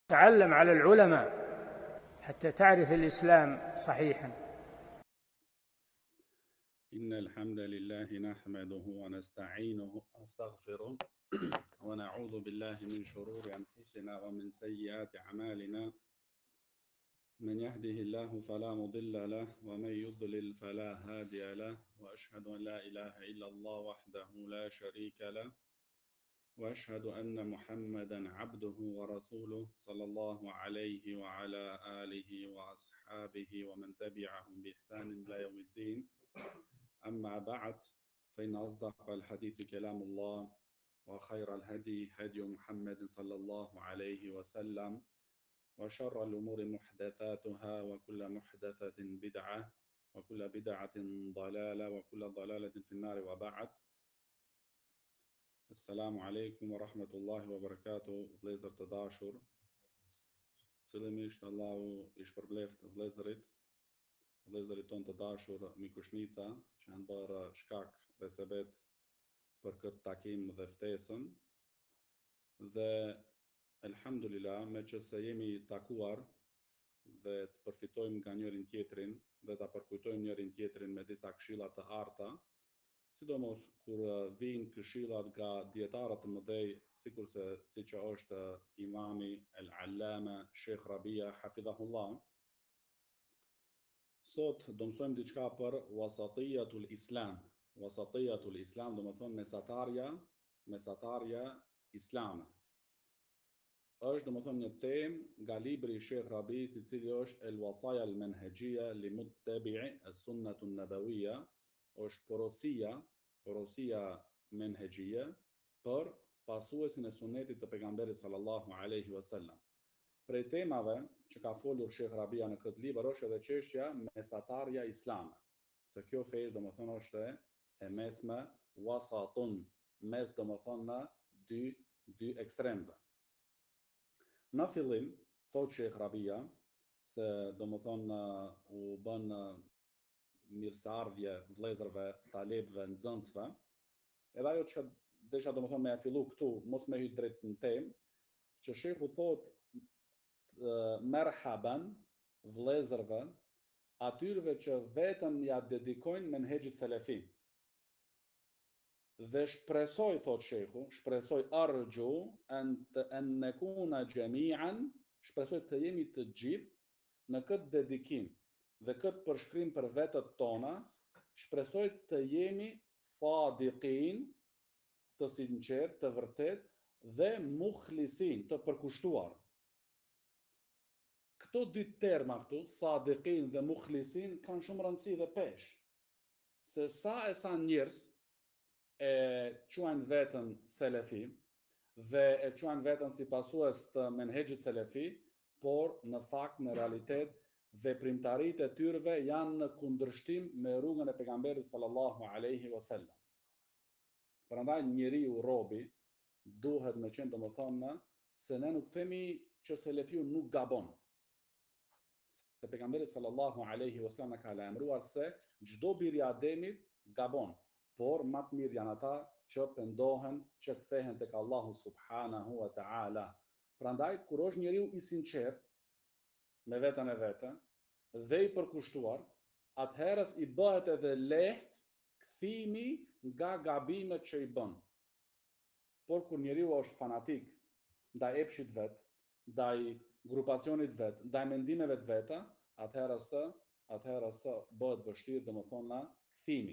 تعلم على العلماء حتى تعرف الإسلام صحيحا. إن الحمد لله نحمده ونستعينه ونستغفره ونعوذ بالله من شرور أنفسنا ومن سيئات أعمالنا. من يهده الله فلا مضل له ومن يضلل فلا هادي له، وأشهد أن لا إله إلا الله وحده لا شريك له، وأشهد أن محمدا عبده ورسوله صلى الله عليه وعلى آله وأصحابه ومن تبعهم بإحسان إلى يوم الدين. أما بعد، فإن أصدق الحديث كلام الله، وخير الهدي هدي محمد صلى الله عليه وسلم، وشر الأمور محدثاتها، وكل محدثة بدعة، وكل بدعة ضلالة، وكل ضلالة في النار. وبعد. Assalamu alaikum wa rahmatullahi wa barakatuh, vëllezër të dashur. Fillimisht Allahu I shpërbleft vëllezërit tonë të dashur Mikushnica që janë bërë shkak dhe sebet për këtë takim dhe ftesën. Dhe elhamdulillah, me që se jemi takuar dhe të përfitojmë nga njërin tjetrin dhe ta përkujtojmë njërin tjetrin me disa këshilla të arta, sidomos kur vijnë këshillat nga dietarët të mëdhej, sikurse siç është imami el-Allama Sheikh Rabia hafidhahullah. Sot do mësojmë diçka për wasatiyatul Islam. Wasatiyatul Islam do të thonë mesatarja islame. Është do të thonë një temë nga libri I Sheikh Rabis, I cili është el-Wasaya al-Manhajiyya li muttabi'i as-Sunnah an-Nabawiyya. Është porosia menhegjie për pasuesin e sunetit të pejgamberit sallallahu alaihi wasallam. Prej temave që ka folur Sheikh Rabia në këtë libër është edhe çështja mesatarja islame. Se kjo fe domethënë është e mesme, wasatun, mes domethënë në dy ekstremeve. Në fillim thot Sheikh Rabia se domethënë u bën mirëseardhje vëllezërve, talebëve, nxënësve. Edhe ajo që desha domethënë me fillu këtu, mos me hyj drejt në temë, që shehu thot merhaban vëllezërve, atyre që vetëm ja dedikojnë menhexhit selefi. Dhe shpresoj, thot shehu, arju an nakuna jami'an, shpresoj të jemi të gjithë në këtë dedikim dhe këtë përshkrim për vetët tona, shpresoj të jemi sadiqin, të sinqert, të vërtet, dhe mukhlisin, të përkushtuar. Këto dy terma këtu, sadiqin dhe mukhlisin, kanë shumë rëndësi dhe pesh. Se sa njerëz e quajnë veten selefi dhe e quajnë veten si pasues të menhexhit selefi, por në fakt, në realitet, veprimtaritë e tyre janë në kundërshtim me rrugën e pejgamberit sallallahu alaihi wasallam. Prandaj njeriu robi duhet me qenë domethënë se ne nuk themi që selefiu nuk gabon. Se pejgamberi sallallahu alaihi wasallam ka lajmëruar se çdo bir I Ademit gabon, por më të mirë janë ata që pendohen, që kthehen tek Allahu subhanahu wa taala. Prandaj kur është njeriu I sinqert me veten e vete dhe I përkushtuar, atëherës I bëhet edhe lehtë kthimi nga gabimet që I bën. Por kur njeriu është fanatik ndaj epshit vet, ndaj grupacionit vet, ndaj mendimeve të veta, atëherës bëhet vështirë domethënë kthimi.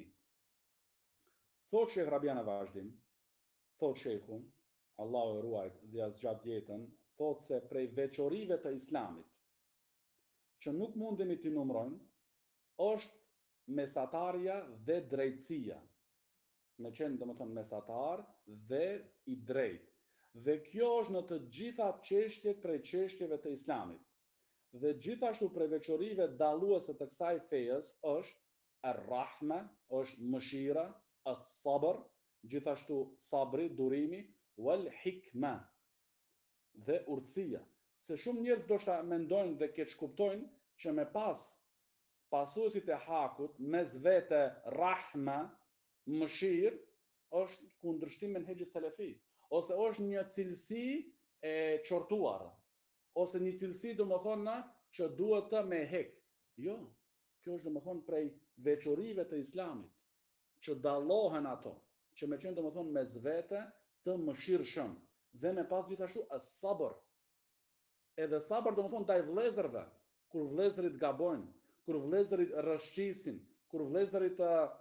Thot Sheikh Rabia në vazhdim, thot Sheikhu, Allahu e ruajt dhe ja zgjat jetën, thot se prej veçorive të Islamit që nuk mundemi t'i numrojmë, është mesatarja dhe drejtësia. Me qenë domethënë mesatar dhe I drejtë. Dhe kjo është në të gjitha çështjet prej çështjeve të Islamit. Dhe gjithashtu prej veçorive dalluese të kësaj fejes është ar-rahma, është mëshira, as-sabr, gjithashtu sabri, durimi, wal hikma, dhe urtësia. Se shumë njerëz ndoshta mendojnë dhe keq kuptojnë që me pasuesit e hakut, mes vete rahma, mëshirë, është kundërshtim me menhexhit selefi, ose është një cilësi e qortuar, ose një cilësi domethënë që duhet të me hek. Jo, kjo është domethënë prej veçorive të Islamit, që dallohen ato, që me qenë domethënë mes vete të mëshirshëm, dhe me pas gjithashtu as-sabr. Edhe sabër domethënë ndaj vëllezërve, kur vëllezërit gabojnë, kur vëllezërit rrëshqisin, kur vëllezërit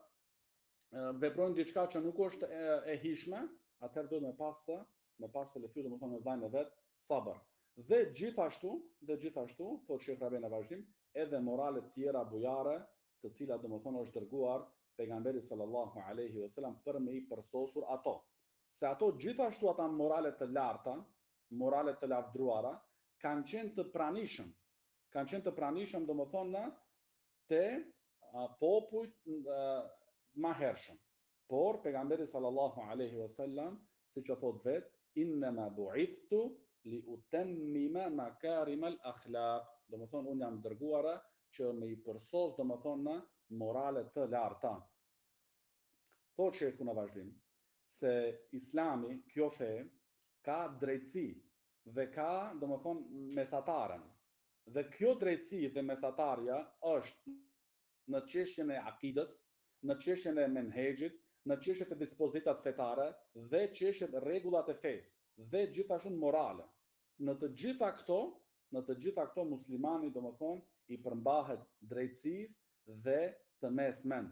veprojnë diçka që nuk është e hishme, atëherë duhet me pas se lëfy domethënë me vllajën e vet sabër. Dhe gjithashtu, thotë Sheh Rabi në vazhdim, edhe morale të tjera bujare, të cilat domethënë është dërguar pejgamberi sallallahu alaihi wasallam për me i përsosur ato. Se ato gjithashtu ata morale të larta, morale të lavdruara, kanë qenë të pranishëm domethënë te popujt ma hershëm. Por pejgamberi sallallahu alaihi wasallam, siç e thot vet, innama bu'ithtu li utammima makarim al-akhlaq. Domethënë unë jam dërguara që me i përsos domethënë morale të larta. Thotë shehu në vazhdim se Islami, kjo fe, ka drejtësi dhe ka domethënë mesataren. Dhe kjo drejtësi dhe mesatarja është në çështjen e akidës, në çështjen e menhexhit, në çështjet e dispozitat fetare dhe çështjet e rregullat e fesë dhe gjithashtu morale. Në të gjitha këto muslimani domethënë i përmbahet drejtësisë dhe të mesmen.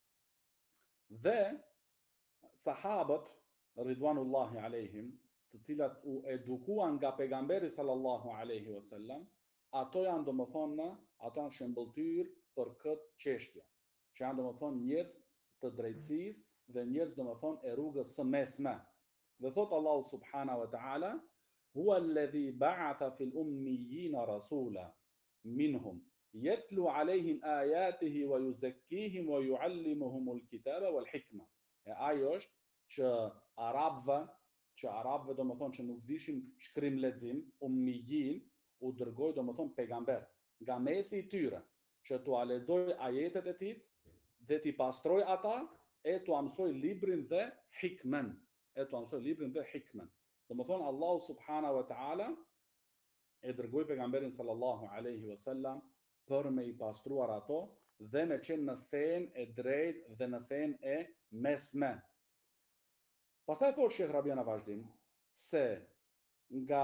Dhe sahabët ridwanullahi alejhim, të cilat u edukuan nga pejgamberi sallallahu alaihi wasallam, ato janë shembulltyr për këtë çështje, që janë domethënë njerëz të drejtësisë dhe njerëz domethënë e rrugës së mesme. Dhe thot Allahu subhanahu wa ta'ala, huwa alladhi ba'atha fil ummiyina rasula minhum yatlu alayhim ayatihi wa yuzakkihim wa yuallimuhumul kitaba wal hikma. E ajo është që arabëve domethënë që nuk dishin shkrim lexim, ummiyyin, u dërgoi domethënë pejgamber nga mesi i tyre, që t'u lexoj ajetet e tij dhe t'i pastroj ata e t'u mësoj librin dhe hikmen. Domethënë Allahu subhanahu wa ta'ala e dërgoi pejgamberin sallallahu alaihi wasallam për me i pastruar ato dhe me qenë në fenë e drejtë dhe në fenë e mesme. Pastaj thotë Sheh Rabi në vazhdim se nga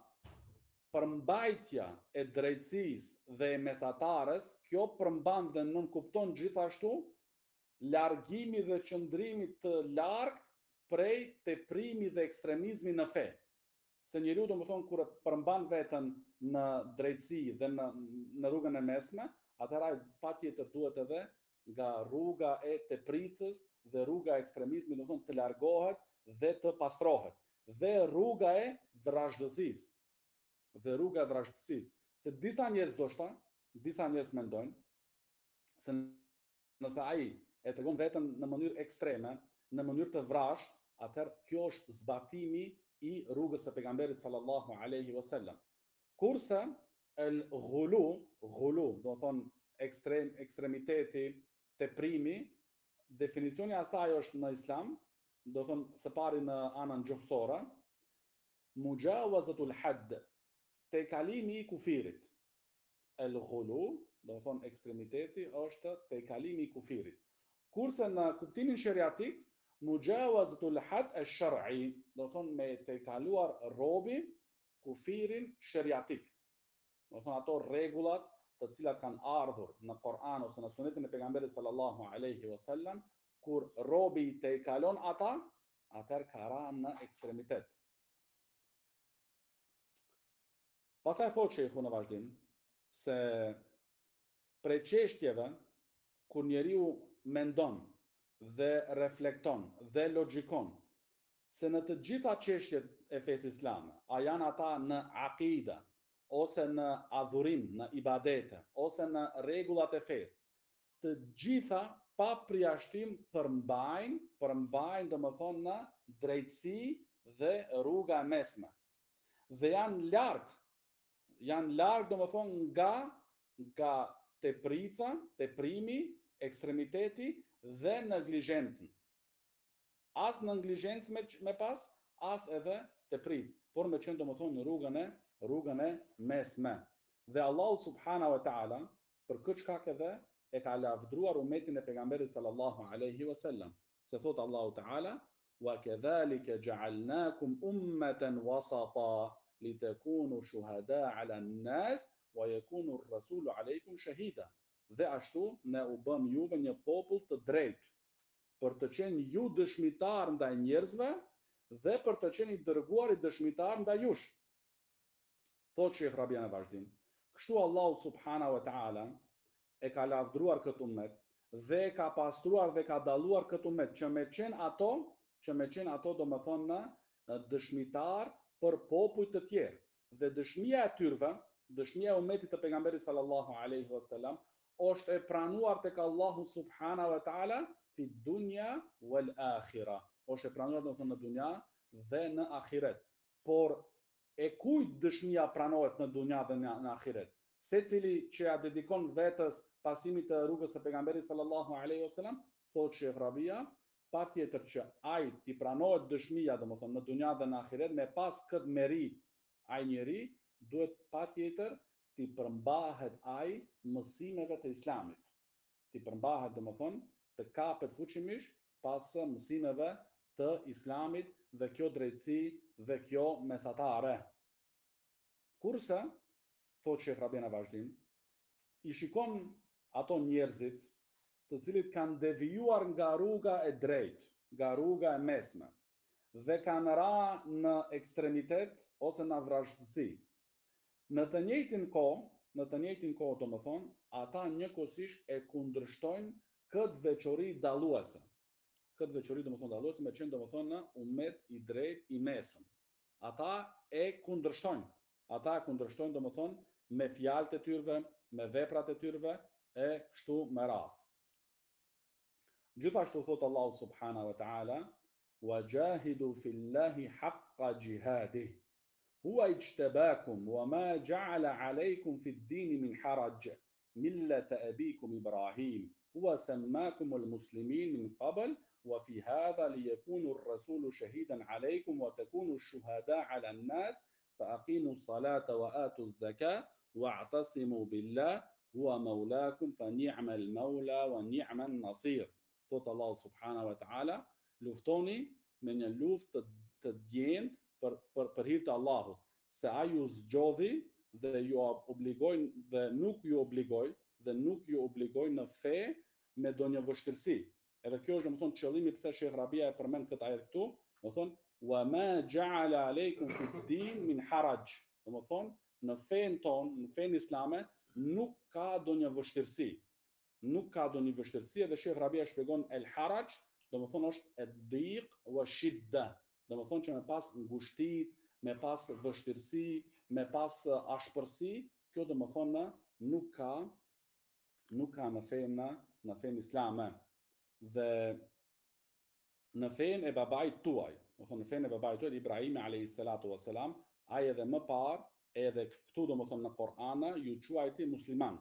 përmbajtja e drejtësisë dhe e mesatarës, kjo përmban dhe nënkupton gjithashtu largimi dhe qëndrimi të largët prej teprimit dhe ekstremizmi në fe. Se njeriu domethënë kur përmban veten në drejtësi dhe në rrugën e mesme, atëherë patjetër duhet edhe nga rruga e tepricës dhe rruga e ekstremizmit domethënë të largohet dhe të pastrohet. Dhe rruga e vrazhdësisë. Se disa njerëz mendojnë se nëse ai e tregon veten në mënyrë ekstreme, në mënyrë të vrashë, atëherë kjo është zbatimi i rrugës së pejgamberit sallallahu alaihi wasallam. Kurse el ghulu, do thonë ekstremiteti, teprimi, definicioni i asaj është në Islam, do thonë së pari në anën gjuhësore, mujawazatul hadd, tejkalimi i kufirit. El ghulu, do thonë ekstremiteti, është tejkalimi i kufirit. Kurse në kuptimin sheriatik, mujawazatul hadd ash-shar'i, do thonë me tejkaluar robi kufirin sheriatik. Do thonë ato rregullat të cilat kanë ardhur në Kur'an ose në sunetin e pejgamberit sallallahu alaihi wasallam, kur robi i tejkalon ata, atëherë ka rënë në ekstremitet. Pastaj thotë shehu në vazhdim se prej çështjeve kur njeriu mendon dhe reflekton dhe logjikon se në të gjitha çështjet e fesë islame, a janë ata në akida, ose në adhurim, në ibadete, ose në rregullat e fesë, të gjitha pa përjashtim përmbajnë domethënë në drejtësi dhe rruga e mesme. Dhe janë larg domethënë nga teprica, teprimi, ekstremiteti dhe neglizhencën. As neglizhencë me pas, as edhe teprizë, por me qenë domethënë në rrugën e rrugën e mesme. Dhe Allahu subhanahu wa taala për këtë shkak edhe e ka lavdruar umetin e pejgamberit sallallahu alaihi wasallam. Se thot Allahu taala: "Wa kadhalika ja'alnakum ummatan wasata litakunu shuhada 'ala an-nas wa yakunu ar-rasulu 'alaykum shahida." Dhe ashtu ne u bëm juve një popull të drejtë, për të qenë ju dëshmitar ndaj njerëzve dhe për të qenë i dërguar i dëshmitar ndaj jush. Thot Shejh Rabia në vazhdim. Kështu Allahu subhanahu wa taala e ka lavdruar këtë ummet dhe ka pastruar dhe ka dalluar këtë ummet që me qenë ato do më thonë në dëshmitar për popujt të tjerë. Dhe dëshmia e tyrve, dëshmia e ummetit të pejgamberit sallallahu alaihi wasallam, është e pranuar tek Allahu subhanahu wa taala fi dunya wal akhirah. Është e pranuar do të thonë në dunja dhe në ahiret. Por e kujt dëshmia pranohet në dunja dhe në ahiret? Secili që ja dedikon vetës pasimit të rrugës së pejgamberit sallallahu alaihi wasallam, thot Shejh Rabia, patjetër që ai ti pranohet dëshmia, domethënë në dunja dhe në ahiret, me pas këtë merit, ai njeri duhet patjetër ti përmbahet ai mësimeve të Islamit. Ti përmbahet domethënë të kapet fuqimisht pas mësimeve të Islamit dhe kjo drejtësi dhe kjo mesatare. Kurse, thot Shejh Rabia në vazhdim, i shikon ato njerëzit të cilit kanë devijuar nga rruga e drejtë, nga rruga e mesme, dhe kanë ra në ekstremitet ose në vrashtësi. Në të njëjtin kohë, domethënë, ata njëkohësisht e kundërshtojnë këtë veçori dalluese. Këtë veçori domethënë dalluese me qenë domethënë në umet i drejtë i mesëm. Ata e kundërshtojnë domethënë me fjalët e tyre, me veprat e tyre e kështu me radhë. Gjithashtu thot Allahu subhanahu wa ta'ala: "Wajahidu fillahi haqqa jihadih. Huwa ijtabakum wa ma ja'ala 'alaykum fid-din min haraj. Millata abikum Ibrahim. Huwa sammakum al-muslimin min qabl wa fi hadha liyakunu ar-rasulu shahidan 'alaykum wa takunu ash-shuhada 'ala an-nas fa aqimu as-salata wa atu az-zakata wa'tasimu billah huwa mawlakum fa ni'ma al-mawla wa ni'ma an-nasir." Thot Allah subhanahu wa ta'ala, luftoni me një luftë të djendë për hir të Allahut, se ai ju zgjodhi dhe ju obligojnë dhe nuk ju obligoj në fe me ndonjë vështirësi. Edhe kjo është domethënë qëllimi pse Shejh Rabia e përmend këtë ajet këtu, domethënë wa ma ja'ala alaykum fid-din min haraj. Domethënë në fen tonë, në fen islame nuk ka ndonjë vështirësi. Edhe Shejh Rabia shpjegon el haraj, domethënë është ad-diq wa shidda. Domethënë që me pas ngushticë, me pas vështirësi, me pas ashpërsi, kjo domethënë nuk ka në fen islame. Dhe në fen e babait tuaj, domethënë në fen e babait tuaj Ibrahimi alayhis salatu wassalam, ai edhe më parë, edhe këtu domethënë në Kur'an ju quajti musliman.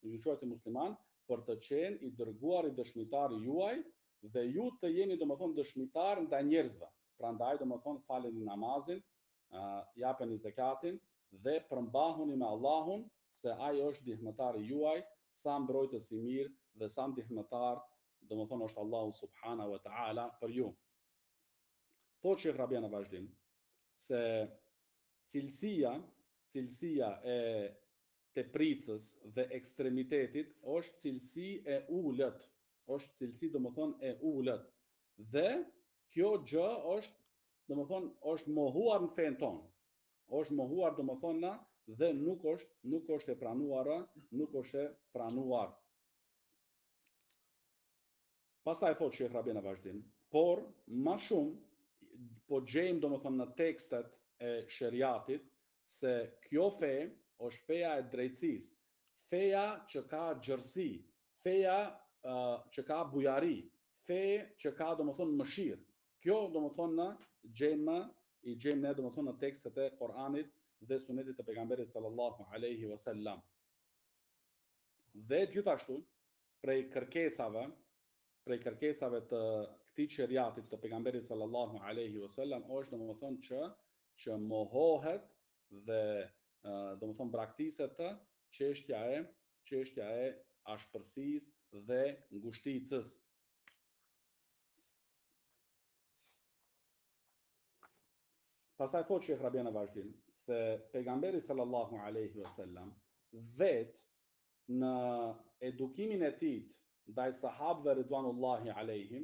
Për të qenë i dërguar i dëshmitari juaj dhe ju të jeni domethënë dëshmitar ndaj njerëzve. Prandaj domethënë faleni namazin, japeni zakatin dhe përmbahuni me Allahun se ai është ndihmëtari juaj, sa mbrojtës i mirë dhe sa ndihmëtar domethënë është Allahu subhanahu wa ta'ala për ju. Thot Shejh Rabia në vazhdim se cilësia e tepricës dhe ekstremitetit është cilësi e ulët, dhe kjo gjë është domethënë është mohuar në fen tonë. Është mohuar domethënë dhe nuk është e pranuar. Pastaj thot Shejh Rabia në vazhdim, por më shumë po gjejmë domethënë në tekstet e sheriatit se kjo fe është feja e drejtësisë, feja që ka gjërsi, feja që ka bujari, fe që ka domethënë mëshirë. Kjo domethënë gjejmë ne domethënë në tekstet e Kur'anit dhe sunetit të pejgamberit sallallahu alaihi wasallam. Dhe gjithashtu prej kërkesave të këtij sheriatit të pejgamberit sallallahu alaihi wasallam është domethënë që mohohet dhe domethënë braktiset të çështja e ashpërsisë dhe ngushticës. Pastaj thotë Sheh Rabia në vazhdim se pejgamberi sallallahu alaihi wasallam vet në edukimin e tij ndaj sahabëve ridwanullahi alaihim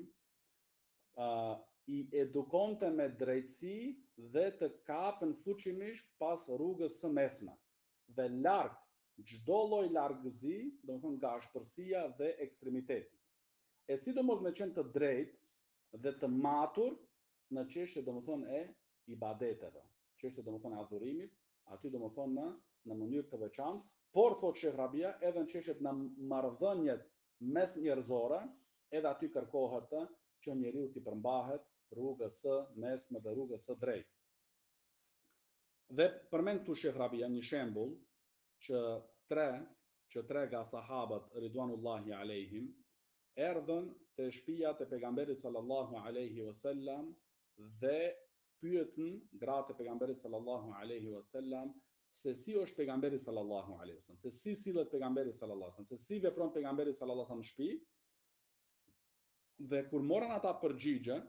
I edukonte me drejtësi dhe të kapën fuqimisht pas rrugës së mesme dhe larg çdo lloj largëzi, domethënë nga ashpërsia dhe ekstremiteti. E sidomos me qenë të drejtë dhe të matur në çështje domethënë e ibadeteve, çështje domethënë e adhurimit, aty domethënë në mënyrë të veçantë, por thotë Sheh Rabia edhe në çështjet në marrëdhëniet mes njerëzore, edhe aty kërkohet që njeriu t'i përmbahet rrugës së mesme dhe rrugës së drejtë. Dhe përmend këtu Sheh Rabia një shembull që tre nga sahabët ridwanullahi alaihim erdhën te shtëpia e pejgamberit sallallahu alaihi wasallam dhe pyetën gratë e pejgamberit sallallahu alaihi wasallam se si është pejgamberi sallallahu alaihi wasallam, se si sillet pejgamberi sallallahu alaihi wasallam, se si vepron pejgamberi sallallahu alaihi wasallam në shtëpi. Dhe kur morën ata përgjigje,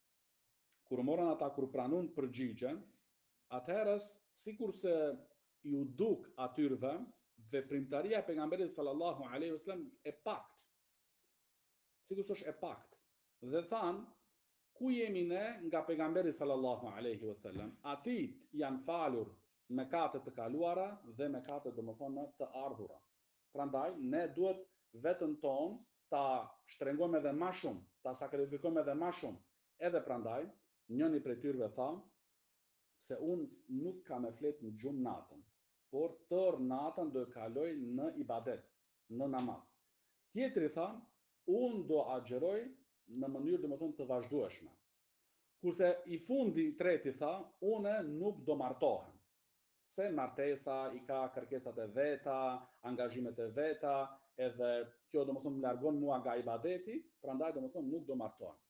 kur pranuan përgjigje, atëherës sikurse ju duk atyrve veprimtaria e pejgamberit sallallahu alaihi wasallam e pakt. Sikurse është e pakt. Dhe than, ku jemi ne nga pejgamberi sallallahu alaihi wasallam? Atit janë falur mëkatet të kaluara dhe mëkatet domethënë të ardhura. Prandaj ne duhet veten tonë ta shtrengojmë edhe më shumë, ta sakrifikojmë edhe më shumë. Edhe prandaj, njëri prej tyre tha se unë nuk kam e flet në gjumë natën, por tërë natën do e kaloj në ibadet, në namaz. Tjetri tha, unë do agjeroj në mënyrë domethënë të vazhdueshme. Kurse I fundi treti tha, unë nuk do martohem. Se martesa I ka kërkesat e veta, angazhimet e veta, edhe kjo domethënë më largon mua nga ibadeti, prandaj domethënë nuk do martohem.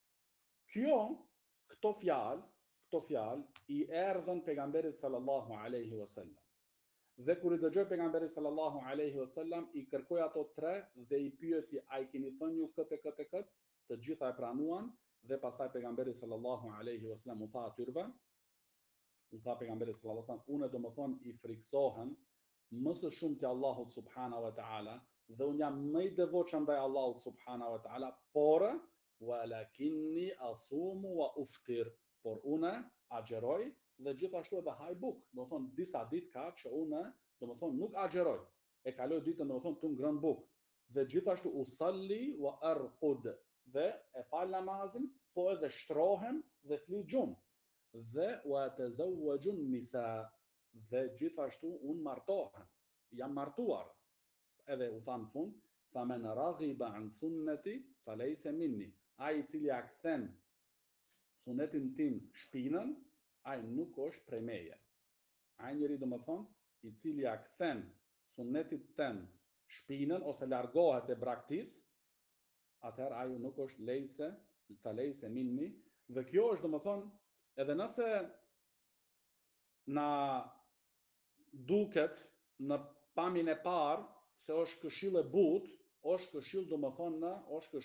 Këto fjalë I erdhën pejgamberit sallallahu alaihi wasallam. Dhe kur I dëgjoi pejgamberi sallallahu alaihi wasallam, I kërkoi ato tre dhe I pyeti, a I keni thënë ju këtë, të gjitha e pranuan, dhe pastaj pejgamberi sallallahu alaihi wasallam u tha atyrve, pejgamberi sallallahu alaihi wasallam, unë domethënë I friksohem më së shumti Allahut subhanahu wa taala, dhe unë jam më I devotshëm ndaj Allahut subhanahu wa taala, por walakinni asumu wa uftir, por unë agjeroj dhe gjithashtu edhe haj buk. Domethënë disa ditë ka që unë domethënë nuk agjeroj. E kaloj ditën domethënë tu ngrën buk. Dhe gjithashtu usalli wa arqud, dhe e fal namazin, po edhe shtrohem dhe fli gjumë. Dhe wa tazawwajun nisa, dhe gjithashtu unë martohem. Jam martuar. Edhe u tha në fund, fa men raghiba an sunnati falaysa minni. Ai I cili ja kthen sunetin tim shpinën, ai nuk është prej meje. Ai njeri domethënë I cili ja kthen sunetit tem shpinën ose largohet e braktis, atëherë ai nuk është falaysa minni. Dhe kjo është domethënë, edhe nëse na duket në pamjen e parë se është këshill e butë, është këshill domethënë, është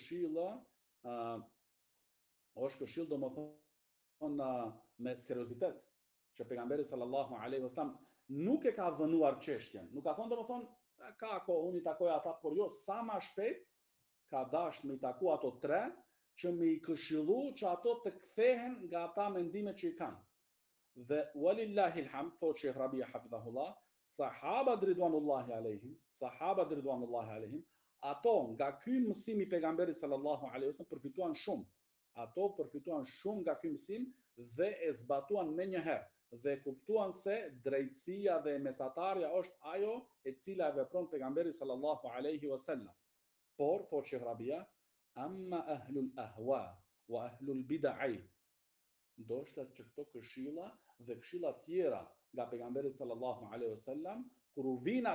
këshill domethënë me seriozitet, që pejgamberi sallallahu alaihi wasallam nuk e ka vënuar çështjen. Nuk ka thënë domethënë ka kohë unë I takoj ata, por jo, sa më shpejt ka dashur me I taku ato tre, që me I këshillu që ato të kthehen nga ata mendimet që I kanë. Dhe walillahi alhamd, thotë Sheh Rabia hafidhahullah, sahabat ridwanullahi alaihim, ato nga ky mësim I pejgamberit sallallahu alaihi wasallam përfituan shumë. Ato përfituan shumë nga ky mësim dhe e zbatuan menjëherë dhe kuptuan se drejtësia dhe mesatarja është ajo e cila e vepron pejgamberi sallallahu alaihi wasallam. Por thotë Sheh Rabia, amma ahlul ahwa wa ahlul bid'ah, ndoshta që këto këshilla dhe këshilla tjera nga pejgamberi sallallahu alaihi wasallam, kur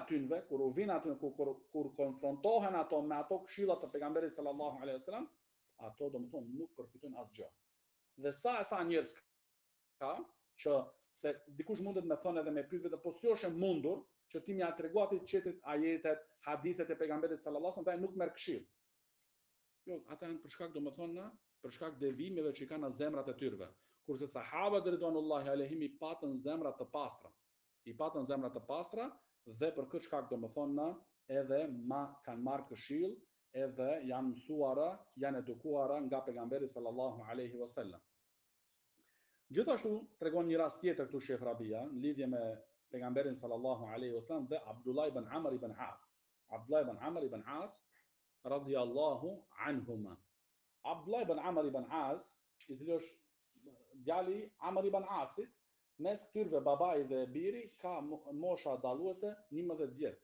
konfrontohen ato me ato këshilla të pejgamberit sallallahu alaihi wasallam, ato domethënë nuk përfitojnë asgjë. Dhe sa njerëz ka që se dikush mundet me thonë edhe me pyet vetë, po si është e mundur që ti m'ia treguat ti çetet ajetet, hadithet e pejgamberit sallallahu alajhi wasallam, nuk merr këshill. Jo, ata janë për shkak domethënë për shkak devimeve që kanë në zemrat e tyre. Kurse sahabët ridwanullahi alehim i patën zemra të pastra. I patën zemra të pastra dhe për këtë shkak domethënë edhe kanë marrë këshill, edhe janë mësuara, janë edukuara nga pejgamberi sallallahu alaihi wasallam. Gjithashtu tregon një rast tjetër këtu Sheh Rabia në lidhje me pejgamberin sallallahu alaihi wasallam dhe Abdullah ibn Amr ibn As. Abdullah ibn Amr ibn As radiyallahu anhuma. Abdullah ibn Amr ibn As, i cili është djali Amr ibn Asit, mes këtyre babai dhe biri ka mosha dalluese 11 vjet.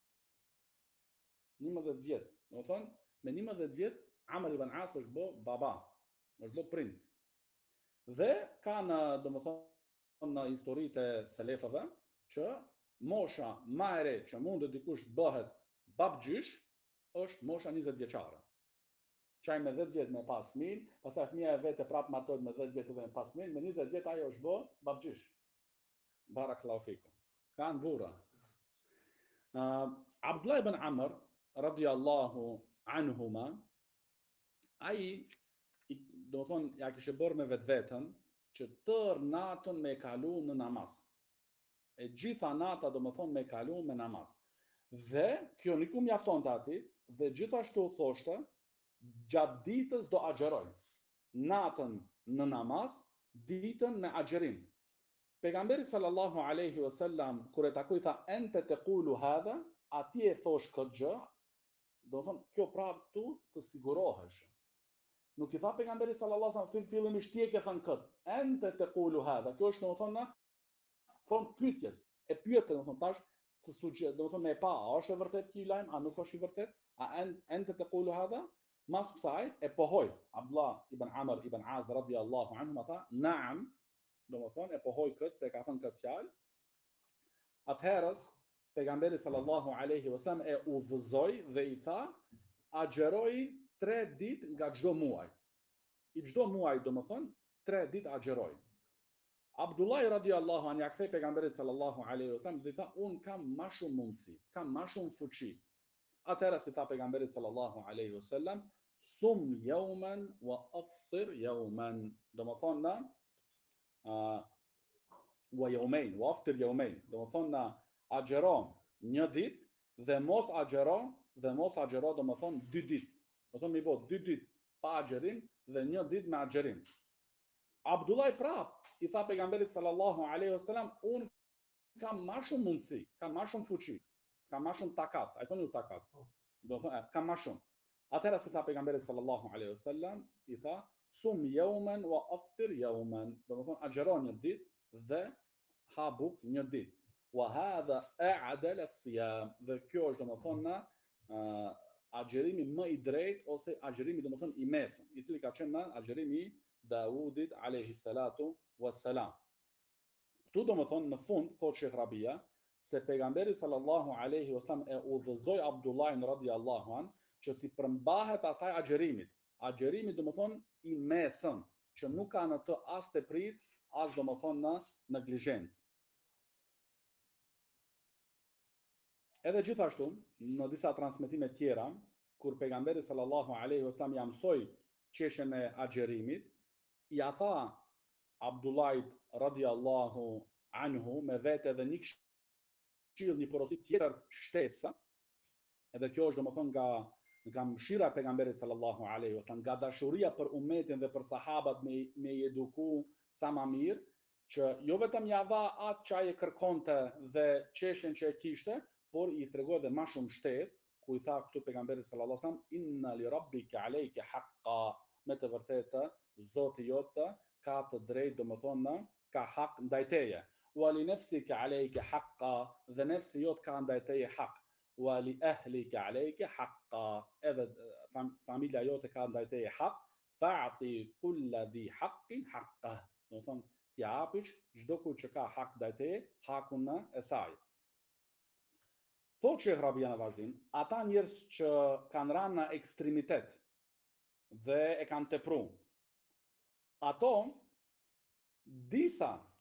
11 vjet. Do thonë, me 11 vjet Amr ibn As është bë baba, është bë prind. Dhe kanë domethënë në historitë e selefëve që mosha më e re që mund dikush bëhet babgjysh është mosha 20 vjeçare. Çaj me 10 vjet me pas fëmijë, pastaj fëmia e vet e prap matohet me 10 vjet edhe me pas fëmijë, me 20 vjet ajo është bë babgjysh. Barakallahu fikum. Kanë burra. Abdullah ibn Amr radiyallahu anhuma, ai do thonë ja kishte bërë me vetveten që tërë natën me kalu në namaz. E gjitha nata do më thonë me kalu me namaz. Dhe kjo niku mjafton të ati, dhe gjithashtu thoshte, gjatë ditës do agjeroj. Natën në namaz, ditën me agjerim. Pejgamberi sallallahu alaihi wasallam kur e takoi tha ente taqulu hadha, ati e thosh këtë gjë, do thonë kjo prapë tu të sigurohesh. Nuk i tha pejgamberi sallallahu alaihi wasallam fillimisht ti e ke thënë këtë. Ente taqulu hadha. Kjo është domethënë formë pyetjes. E pyetë domethënë tash të sugjeroj, domethënë me pa, a është e vërtet ky lajm, a nuk është i vërtet? A ente taqulu hadha? Mas kësaj e pohoi Abdullah ibn Amr ibn Az radiyallahu anhu tha, "Naam", domethënë e pohoi këtë se ka thënë këtë fjalë. Atëherës pejgamberi sallallahu alaihi wasallam e udhëzoi dhe i tha, "Agjeroj 3 ditë nga çdo muaj." I çdo muaj domethënë 3 ditë agjeroj. Abdullah radiyallahu anhu ja kthei pejgamberit sallallahu alaihi wasallam dhe i tha, "Un kam më shumë mundësi, kam më shumë fuqi." Atëherë si tha pejgamberit sallallahu alaihi wasallam, "Sum yawman wa aftir yawman." Domethënë wa yawmain, wa aftir yawmain. Domethënë agjeron një ditë dhe mos agjero domethënë 2 ditë. Domethënë mi bë 2 ditë pa agjerim dhe një ditë me agjerim. Abdullah prap i tha pejgamberit sallallahu alaihi wasallam, "Un kam më shumë mundësi, kam më shumë fuqi, kam më shumë takat." Ai thonë takat. Do thonë kam më shumë. Atëherë si tha pejgamberit sallallahu alaihi wasallam, i tha, "Sum yawman wa aftir yawman." Do thonë agjeron një ditë dhe ha buk një ditë. Wa hadha a'dal as-siyam. Dhe kjo është domethënë agjerimi më i drejtë ose agjerimi domethënë i mesëm, i cili ka qenë agjerimi i Davudit alayhi salatu wassalam. Këtu domethënë në fund thotë Sheh Rabia se pejgamberi sallallahu alaihi wasallam e udhëzoi Abdullahin radiyallahu an që t'i përmbahet asaj agjerimit. Agjerimi domethënë i mesëm, që nuk ka në të as tepris, as domethënë në neglizhencë. Edhe gjithashtu, në disa transmetime tjera, kur pejgamberi sallallahu alaihi wasallam ja mësoi çështjen e agjerimit, ja tha Abdullahit radiyallahu anhu me vetë edhe një këshill, një porosit tjetër shtesa, edhe kjo është domethënë nga mëshira e pejgamberit sallallahu alaihi wasallam, nga dashuria për umetin dhe për sahabat me i eduku sa më mirë, që jo vetëm ja dha atë që ai e kërkonte dhe çështjen që e kishte, por i tregoi edhe më shumë shtesë, ku i tha këtu pejgamberit sallallahu alaihi wasallam, "Inna li rabbika alayka haqqa." Me të vërtetë Zoti jote ka të drejtë, domethënë ka hak ndaj teje. "Wa li nafsika alayka haqqa." Dhe nefsi jot ka ndaj teje hak. "Wa li ahlika alayka haqqa." Edhe familja jote ka ndaj teje hak. "Fa'ti kulla dhi haqqin haqqah." Domethënë ti japish çdo kujt që ka hak ndaj teje, hakun e saj. Thotë Sheh Rabia në vazhdim, ata njerëz që kanë rënë në ekstremitet dhe e kanë tepruar, ato disa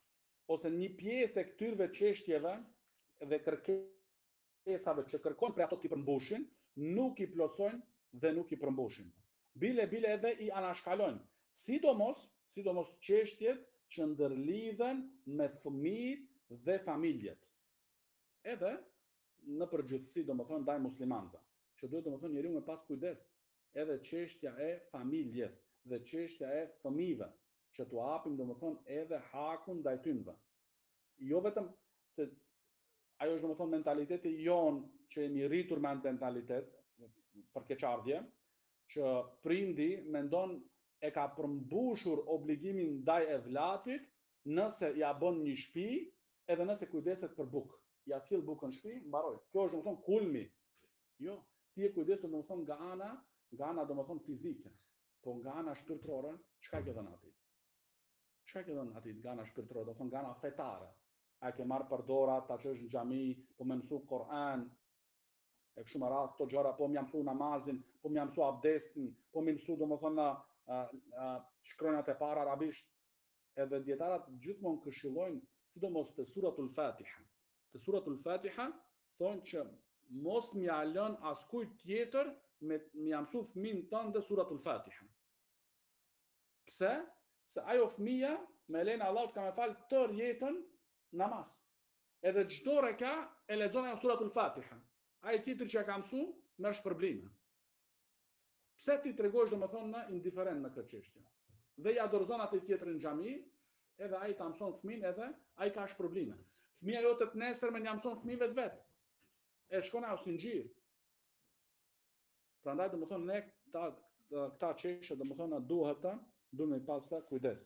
ose një pjesë e këtyre çështjeve dhe kërkesave që kërkojnë për ato të përmbushin, nuk i plotësojnë dhe nuk i përmbushin. Bile edhe i anashkalojnë, sidomos çështjet që ndërlidhen me fëmijët dhe familjet. Edhe në përgjithësi, domethënë ndaj muslimanëve, që duhet domethënë njeriu me pas kujdes, edhe çështja e familjes dhe çështja e fëmijëve, që t'u japim domethënë edhe hakun ndaj tyre. Jo vetëm se ajo është domethënë mentaliteti jon që jemi rritur me mentalitet për keqardhje, që prindi mendon e ka përmbushur obligimin ndaj evlatit nëse ja bën një shtëpi edhe nëse kujdeset për bukë. Ja sill bukën në shtëpi, mbaroi. Kjo është domethënë kulmi. Jo, ti e kujdesur domethënë nga ana domethënë fizike, po nga ana shpirtërore, çka ke dhënë atij? Çka ke dhënë atij nga ana shpirtërore, domethënë nga ana fetare? A ke marrë për dora, ta çesh në xhami, po më mësu Kur'an, e kështu me radhë këto gjëra, po më mësu namazin, po më mësu abdestin, po më mësu domethënë shkronjat e para arabisht. Edhe dietarët gjithmonë këshillojnë, sidomos te suratul Fatiha. Te suratul Fatiha thonë që mos m'ia lën askujt tjetër m'ia mësu fëmin tënd dhe suratul Fatiha. Pse? Se ajo fëmija me lenë Allahut ka me fal tër jetën namaz. Edhe çdo reka e lexon ajo suratul Fatiha. Ai tjetër që ka mësu, merr shpërblime. Pse ti tregosh domethënë në indiferent në këtë çështje? Dhe ja dorëzon atë tjetër në xhami, edhe ai ta mëson fëmin, edhe ai ka shpërblime. Fëmia jote të nesërmen ja mëson fëmijëve vet. E shkon ajo si ngjyrë. Prandaj domethënë ne këta çështje domethënë duhet me pasë kujdes.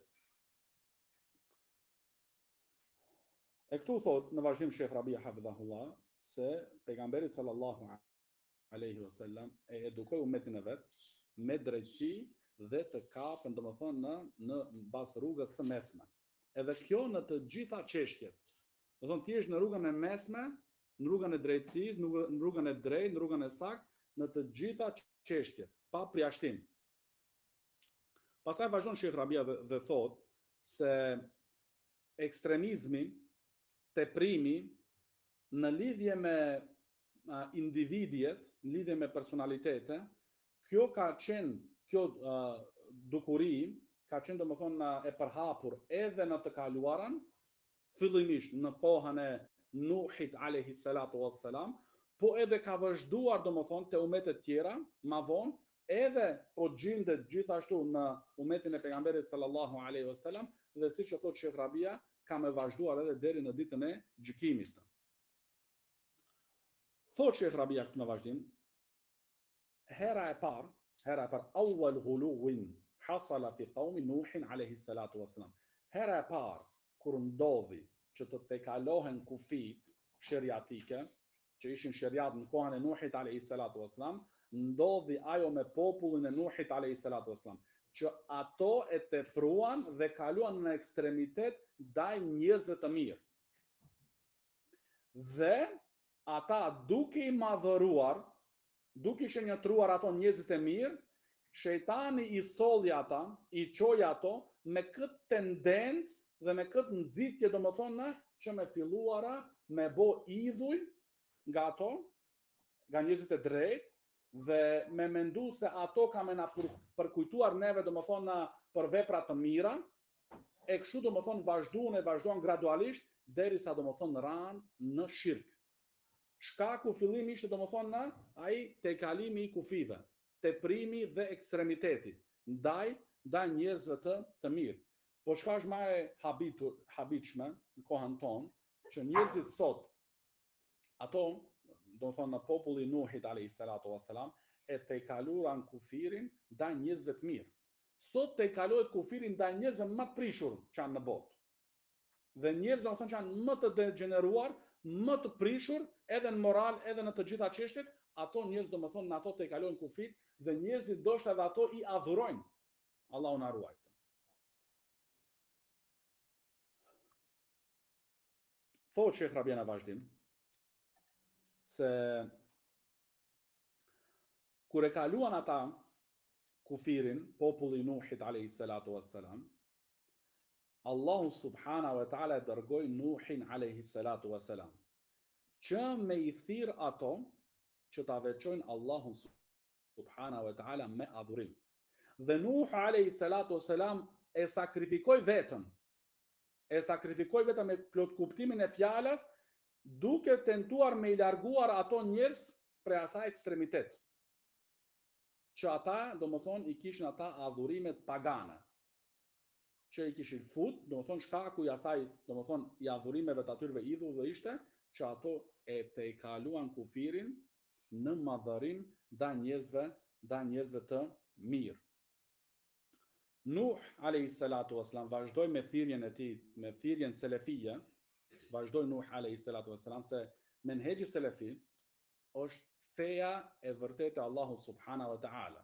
E këtu thot në vazhdim Sheh Rabia hafidhahullah se pejgamberi sallallahu alaihi wasallam e edukoi umetin e vet me drejtësi dhe të kapën domethënë në bas rrugës së mesme. Edhe kjo në të gjitha çështjet. Domethënë ti je në rrugën e mesme, në rrugën e drejtësisë, në rrugën e drejtë, në rrugën e saktë, në të gjitha çështjet, pa përjashtim. Pastaj vazhdon Sheh Rabia dhe thot se ekstremizmi, teprimi në lidhje me individjet, në lidhje me personalitete, kjo ka qenë dukuri ka qenë domethënë e përhapur edhe në të kaluarën, fillimisht në kohën e Nuhit alayhi salatu wassalam, po edhe ka vazhduar domethënë te umetet tjera, ma vonë, edhe po gjendet gjithashtu në umetin e pejgamberit sallallahu alaihi wasallam dhe siç e thot Sheh Rabia, ka me vazhduar edhe deri në ditën e gjykimit. Thot Sheh Rabia në vazhdim, hera e parë, awwal ghuluwin hasala fi qaumi Nuhin alayhi salatu wassalam. Hera e parë kur ndodhi që të tekalohen kufit sheriatike, që ishin sheriat në kohën e Nuhit alayhi salatu wassalam, ndodhi ajo me popullin e Nuhit alayhi salatu wassalam, që ato e tepruan dhe kaluan në ekstremitet ndaj njerëzve të mirë. Dhe ata duke i madhëruar, duke i shenjatruar ato njerëzit e mirë, shejtani i solli ata, i çoi ato me këtë tendencë dhe me këtë nxitje domethënë që me filluara me bë idhuj nga ato, nga njerëzit e drejtë, dhe me mendu se ato ka me na përkujtuar neve domethënë për vepra të mira, e kështu domethënë vazhduan gradualisht derisa domethënë ranë në shirk. Shkaku fillimi ishte domethënë ai tekalimi i kufive, teprimi dhe ekstremiteti ndaj njerëzve të mirë. Po çka është më e habitshme në kohën tonë, që njerëzit sot ato domethënë populli Nuhit alayhi salatu wassalam e tejkaluan kufirin ndaj njerëzve të mirë. Sot tejkalohet kufirin ndaj njerëzve më të prishur që janë në botë. Dhe njerëzit domethënë që janë më të degeneruar, më të prishur edhe në moral, edhe në të gjitha çështjet, ato njerëz domethënë në ato tejkalojnë kufit dhe njerëzit ndoshta edhe ato i adhurojnë. Allahu na ruaj. Thot Sheh Rabia në vazhdim se kur e kaluan ata kufirin, populli Nuhit alayhi salatu wassalam, Allahu subhanahu wa ta'ala dërgoi Nuhin alayhi salatu wa salam, që me I thirr ato që ta veçojnë Allahun subhanahu wa ta'ala me adhurim. Dhe Nuh alayhi salatu wa salam e sakrifikoi vetën. E sakrifikoi vetëm me plot kuptimin e fjalës, duke tentuar me I larguar ato njerëz prej asaj ekstremitet. Që ata, domethënë, I kishin ata adhurimet pagane. Që I kishin fut, domethënë shkaku I asaj, domethënë I adhurimeve të atyre idhujve ishte që ato e pejkaluan kufirin në madhërim ndaj njerëzve të mirë. Nuh alayhi salatu wasalam vazhdoi me thirrjen e tij, me thirrjen selefie, vazhdoi Nuh alayhi salatu wasalam se menhexhi selefi është feja e vërtetë e Allahut subhanahu wa ta'ala.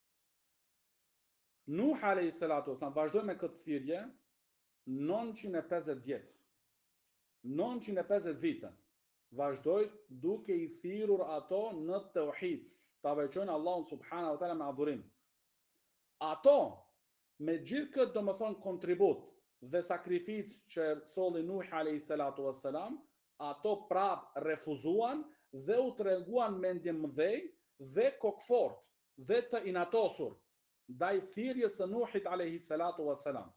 Nuh alayhi salatu wasalam vazhdoi me këtë thirrje 950 vjet. 950 vite. Vazhdoi duke I thirrur ato në tauhid, ta veçojnë Allahun subhanahu wa ta'ala me adhurim. Ato me gjithë këtë domethënë kontribut dhe sakrificë që solli Nuh alayhi salatu wassalam, ato prap refuzuan dhe u treguan mendje mëdhej dhe kokfort dhe të inatosur ndaj thirrjes së Nuhit alayhi salatu wassalam.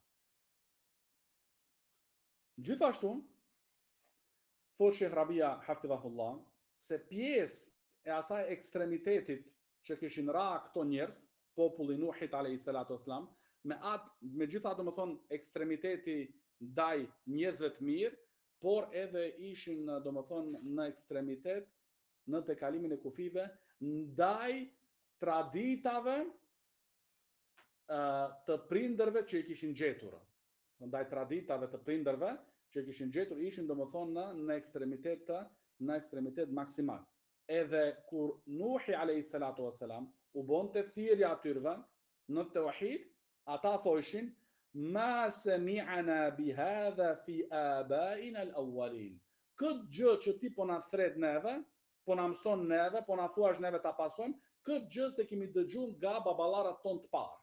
Gjithashtu, thot Sheikh Rabia hafidhahullah, se pjesë e asaj ekstremitetit që kishin ra këto njerëz, populli Nuhit alayhi salatu wassalam, me gjitha domethënë ekstremiteti ndaj njerëzve të mirë, por edhe ishin domethënë në ekstremitet në tekalimin e kufive ndaj traditave të prindërve që I kishin gjetur. Ndaj traditave të prindërve që I kishin gjetur ishin domethënë në ekstremitet maksimal. Edhe kur Nuhi alayhi salatu wassalam u bonte thirrja atyre në tauhid, ata thoshin ma sami'na bihadha fi abaina al-awwalin. Këtë gjë që ti po na thret neve, po na mëson neve, po na thuash neve ta pasojmë, këtë gjë se kemi dëgjuar nga baballarët tonë të parë.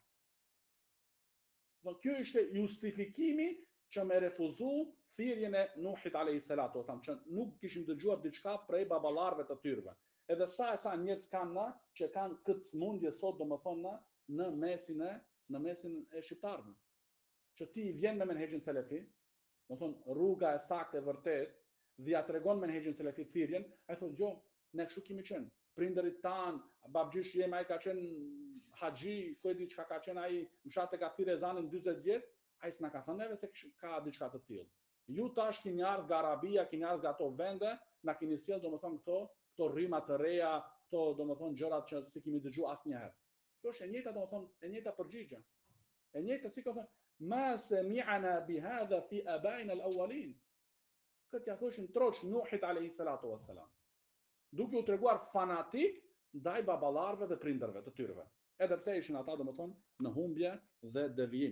Kjo ishte justifikimi që me refuzu thirrjen e Nuhit alayhi salatu wasallam, që nuk kishin dëgjuar diçka prej baballarëve të tyre. Edhe sa njerëz kanë që kanë këtë smundje sot domethënë në mesin e shqiptarëve. Që ti vjen me menhexhin selefi, domethënë rruga e saktë e vërtet, dhe ja tregon menhexhin selefi thirrjen, ai thotë, "Jo, ne kështu kemi qenë. Prindërit tan, babgjysh jem ai ka qenë haxhi, ku e di çka ka qenë ai, mshat e ka thirrë ezanin 40 vjet, ai s'na ka thënë neve se ka diçka të tillë. Ju tash keni ardhur nga Arabia, keni ardhur nga ato vende, na keni sjell domethënë këto rryma të reja, këto domethënë gjërat që si kemi dëgjuar asnjëherë." Kjo është e njëjta domethënë, e njëjta përgjigje. E njëjta si ka thënë, "Ma sami'na bihadha fi abaina al-awwalin." Këtë ja thoshin troç Nuhit alayhi salatu wassalam, duke u treguar fanatik ndaj baballarëve dhe prindërve të tyre, edhe pse ishin ata domethënë në humbje dhe devijim.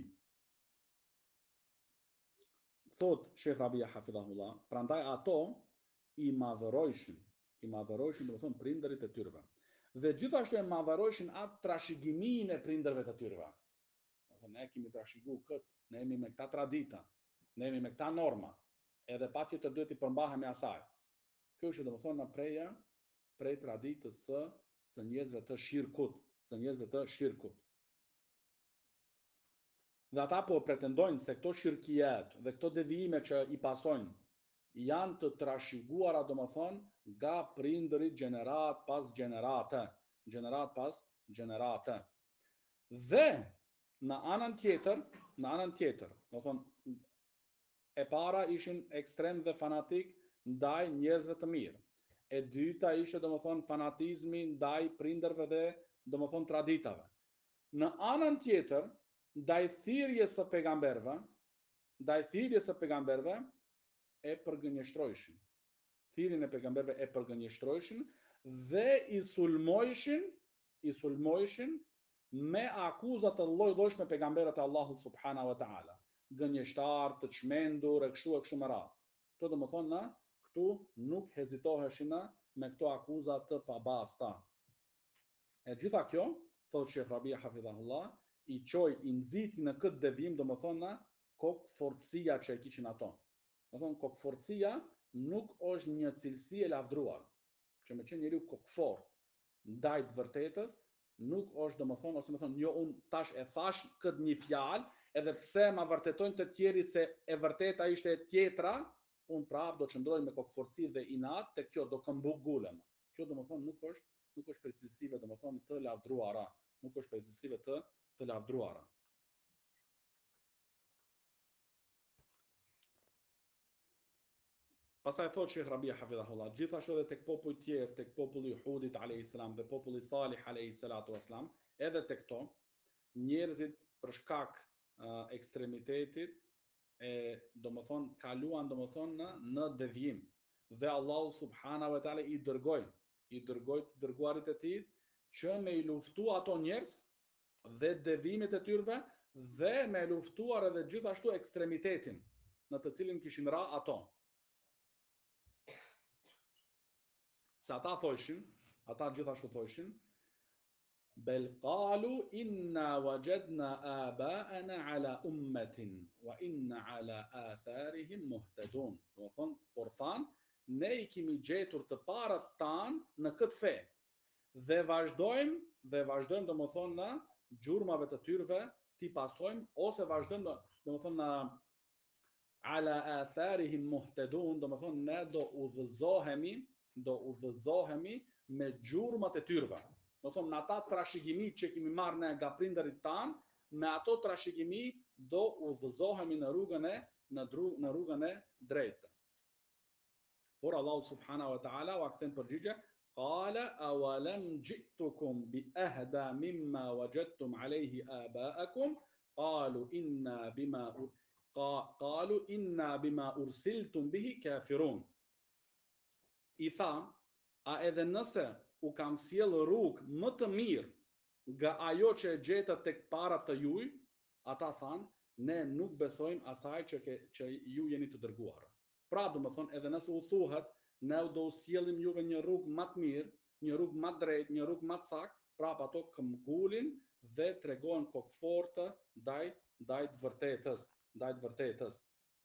Thot Sheikh Rabia hafidhahullah, prandaj ato I madhërojshin domethënë prindërit e tyre. Dhe gjithashtu e madhërojshin atë trashëgiminë e prindërve të tyre. Ne kemi trashëguar këtë, ne jemi me këta tradita, ne jemi me këta norma, edhe patjetër duhet I përmbahemi asaj. Kjo është domethënë prej traditës së njerëzve të shirkut, Dhe ata po pretendojnë se këto shirkijet dhe këto devijime që I pasojnë janë të trashëguara domethënë nga prindërit gjenerat pas gjenerate. Dhe në anën tjetër, domethënë e para ishin ekstrem dhe fanatik ndaj njerëzve të mirë. E dyta ishte domethënë fanatizmi ndaj prindërve dhe domethënë traditave. Në anën tjetër, ndaj thirrjes së pejgamberëve e përgënjeshtrojshin. Thirrjen e pejgamberëve e përgënjeshtrojshin dhe I sulmojshin me akuzat të lloj-llojshme pejgamberët e Allahut subhanahu wa ta'ala. Gënjeshtar, të çmendur, e kështu me radhë. Këto domethënë këtu nuk hezitoheshin me këto akuzat të pabasta. E gjitha kjo, thot Sheikh Rabia hafidhahullah, I nxiti në këtë devijim domethënë kokforcia që e kishin ato. Do thonë kokforcia nuk është një cilësi e lavdruar. Që me qenë njeriu kokfor ndaj të vërtetës, nuk është domethënë ose më thonë jo un tash e thash këtë një fjalë, edhe pse ma vërtetojnë të tjerit se e vërteta ishte e tjetra, un prap do çndroj me kokforci dhe inat te kjo do këmbugulem. Kjo domethënë nuk është për cilësive domethënë të lavdruara, nuk është për cilësive të lavdruara. Pastaj thot Sheikh Rabia hafidhahullah, gjithashtu edhe tek popujt tjerë, tek populli i Hudit alayhis salam dhe populli Salih alayhis salatu wassalam, edhe tek to njerëzit për shkak ekstremitetit domethën kaluan domethën në devijim. Dhe Allahu subhanahu wa taala i dërgoi të dërguarit e tij që me i luftu ato njerëz dhe devimet e tyre dhe me luftuar edhe gjithashtu ekstremitetin në të cilin kishin ra ato. Se ata gjithashtu thoshin, bel qalu inna wajadna aba'ana ala ummatin wa inna ala atharihim muhtadun. Do thon, por than, ne I kemi gjetur të parat tan në këtë fe. Dhe vazhdojmë domethënë në gjurmave të tyre ti pasojmë ose vazhdojmë domethënë në ala atharihim muhtadun, domethënë ne do udhëzohemi me gjurmat e tyre. Do thonë në ata trashëgimi që kemi marrë ne nga prindërit tan, me ato trashëgimi do udhëzohemi në rrugën e drejtë. Por Allahu subhanahu wa taala u kthen përgjigje, qala awalam ji'tukum bi ahda mimma wajadtum alayhi aba'akum qalu inna bima ursiltum bihi kafirun. I tha, a edhe nëse u kam sjell rrugë më të mirë nga ajo që e gjetët tek parat të juj, ata thanë, ne nuk besojmë asaj që ju jeni të dërguar. Pra do më thonë, edhe nëse u thuhet, ne do sjellim juve një rrugë më të mirë, një rrugë më drejtë, një rrugë më saktë, prap ato këmbgulin dhe tregojnë kokfortë ndaj të vërtetës.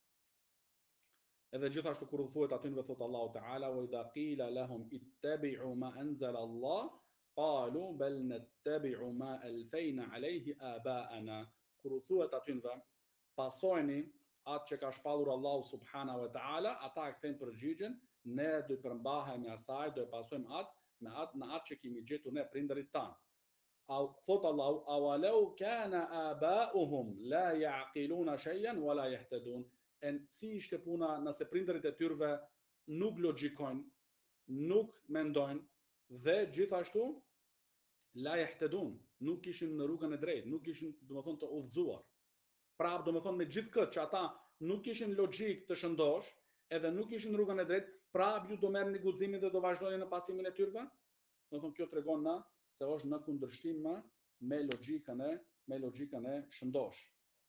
Edhe gjithashtu kur u thuhet atyve thot Allahu Teala wa idha qila lahum ittabi'u ma anzala Allah qalu bal nattabi'u ma alfayna alayhi aba'ana. Kur u thuhet atyve pasojeni atë që ka shpallur Allahu subhanahu wa taala, ata e kthejnë përgjigjen, ne do të përmbahemi asaj, do të pasojmë atë që kemi gjetur ne prindërit tan. Thot Allahu awalau kana aba'uhum la ya'qiluna shay'an wa la yahtadun. Si ishte puna nëse prindërit e tyre nuk logjikojnë, nuk mendojnë dhe gjithashtu la yahtadun, nuk ishin në rrugën e drejtë, nuk ishin domethënë të udhëzuar. Prap domethënë me gjithë këtë që ata nuk ishin logjik të shëndosh, edhe nuk ishin në rrugën e drejtë, prap ju do merrni guximin dhe do vazhdoni në pasimin e tyre. Domethënë kjo tregon na se është në kundërshtim me logjikën e shëndosh.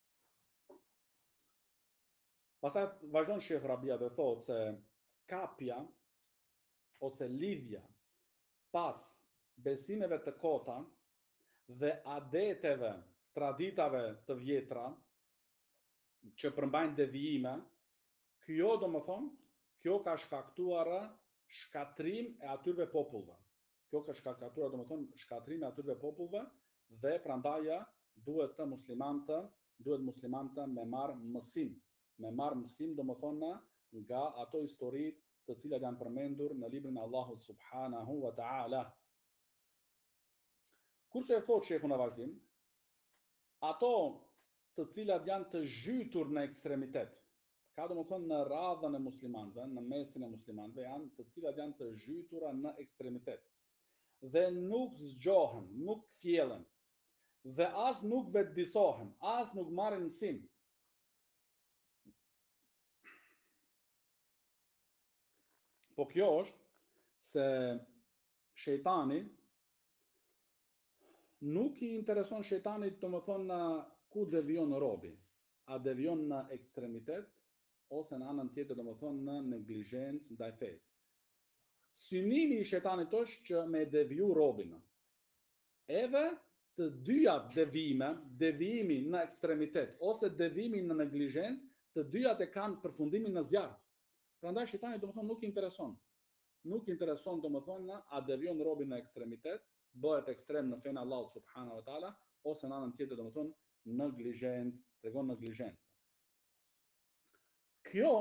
Pastaj vazhdon Sheh Rabia dhe thotë se kapja ose lidhja pas besimeve të kota dhe adeteve, traditave të vjetra që përmbajnë devijime, kjo ka shkaktuar shkatrim e atyre popullve. Kjo ka shkaktuar shkatrim e atyre popullve dhe prandaj duhet muslimantë me marrë mësim. Me marrë mësim domethënë nga ato historitë të cilat janë përmendur në librin e Allahut subhanahu wa taala. Kurse e thot shehu në vazhdim, ato të cilat janë të zhytur në ekstremitet, ka domethënë në radhën e muslimanëve, në mesin e muslimanëve janë të cilat janë të zhytura në ekstremitet. Dhe nuk zgjohen, nuk thjellen, dhe as nuk vetëdisohen, as nuk marrin mësim. Po kjo është se shejtani nuk I intereson shejtanit domethënë ku devion robi, a devion në ekstremitet ose në anën tjetër domethënë në neglizhencë ndaj fesë. Synimi I shejtanit është që me deviju robin. Edhe të dyja devijimi në ekstremitet ose devijimi në neglizhencë, të dyjat e kanë përfundimin në zjarr. Prandaj shejtani domethënë nuk i intereson. Nuk i intereson domethënë a devion robi në ekstremitet, bëhet ekstrem në fenë Allahut subhanahu wa taala ose në anën tjetër domethënë neglizhencë, tregon neglizhencë. Kjo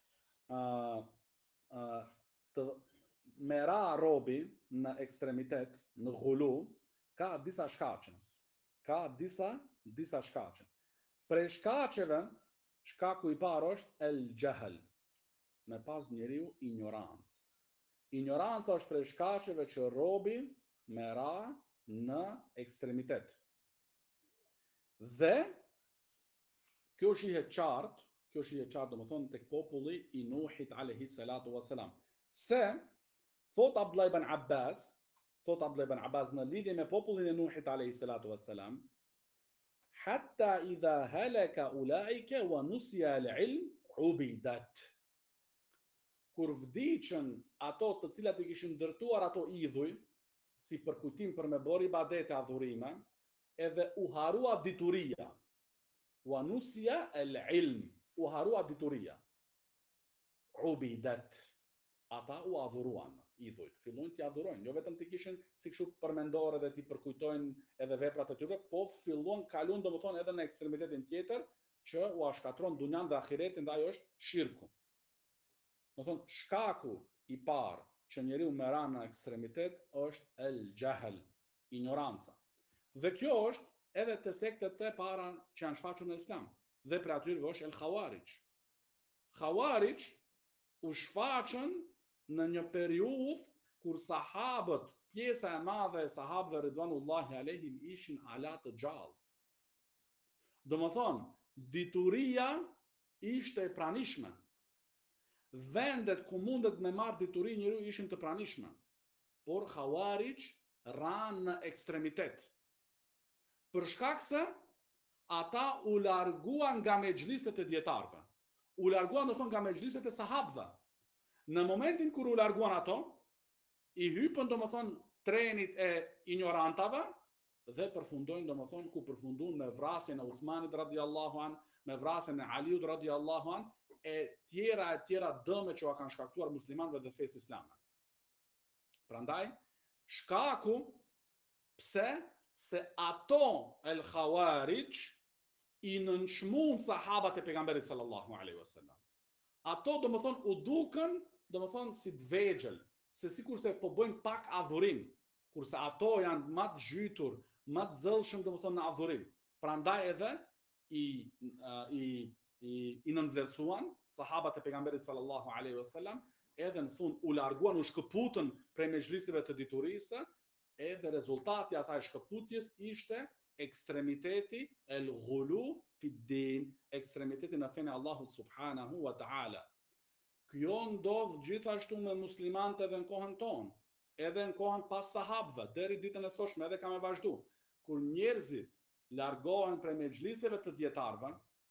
të mera robi në ekstremitet, në ghulu, ka disa shkaqe. Disa shkaqe. Prej shkaqeve, shkaku i parë është el jahl, me pas njeriu ignorancë. Ignoranca është prej shkaqeve që robi me ra në ekstremitet. Dhe kjo shihet qartë domethënë tek populli i Nuhit alayhi salatu wassalam. Se thot Abdullah ibn Abbas në lidhje me popullin e Nuhit alayhi salatu wassalam, hatta idha halaka ulaika wa nusiya al-ilm ubidat. Kur vdiqën ato të cilat i kishin ndërtuar ato idhuj, si përkujtim për me bërë ibadete adhurime, edhe u harua dituria. Wa nusiya al-ilm, u harua dituria. Ubidat. Ata u adhuruan idhujt, fillojnë t'i adhurojnë, jo vetëm t'i kishin si kështu përmendore dhe t'i përkujtojnë edhe veprat e tyre, po fillon kalon domethënë edhe në ekstremitetin tjetër që u shkatron dunjan dhe ahiretin, dhe ajo është shirku. Domethënë shkaku i parë që njeriu merr në ekstremitet është el jahl, ignoranca. Dhe kjo është edhe te sektet e para që janë shfaqur në Islam, dhe për atyre është el khawarij. Khawarij u shfaqën në një periudhë kur sahabët, pjesa e madhe e sahabëve ridwanullahi alehim ishin ala të gjallë. Domethënë, dituria ishte e pranishme. Vendet ku mundet me marrë dituri njeriu ishin të pranishme. Por Khawarij ranë në ekstremitet. Për shkak se ata u larguan nga mexhliset e dietarëve. U larguan domethënë nga mexhliset e sahabëve. Në momentin kur u larguan ato, i hypën domethënë trenit e ignorantave dhe përfundojnë domethënë ku përfunduan me vrasjen e Uthmanit radhiyallahu an, me vrasjen e Aliut radhiyallahu an, e tjera dëme që u kanë shkaktuar muslimanëve dhe fesë islame. Prandaj, shkaku pse se ato el Khawarij i nënçmuan sahabat e pejgamberit sallallahu alaihi wasallam. Ato domethënë u dukën domethënë si të vegjël, se sikurse po bëjnë pak adhurim, kurse ato janë më të zhytur, më të zellshëm domethënë në adhurim. Prandaj edhe i nënvlerësuan sahabat e pejgamberit sallallahu alaihi wasallam, edhe në fund u larguan, u shkëputën prej mexhliseve të diturisë, edhe rezultati i asaj shkëputjes ishte ekstremiteti el ghulu fi din, ekstremiteti në fenë Allahut subhanahu wa taala. Kjo ndodh gjithashtu me muslimanët edhe në kohën tonë, edhe në kohën pas sahabëve, deri ditën e sotshme, edhe ka me vazhdu. Kur njerëzit largohen prej mexhliseve të dietarëve,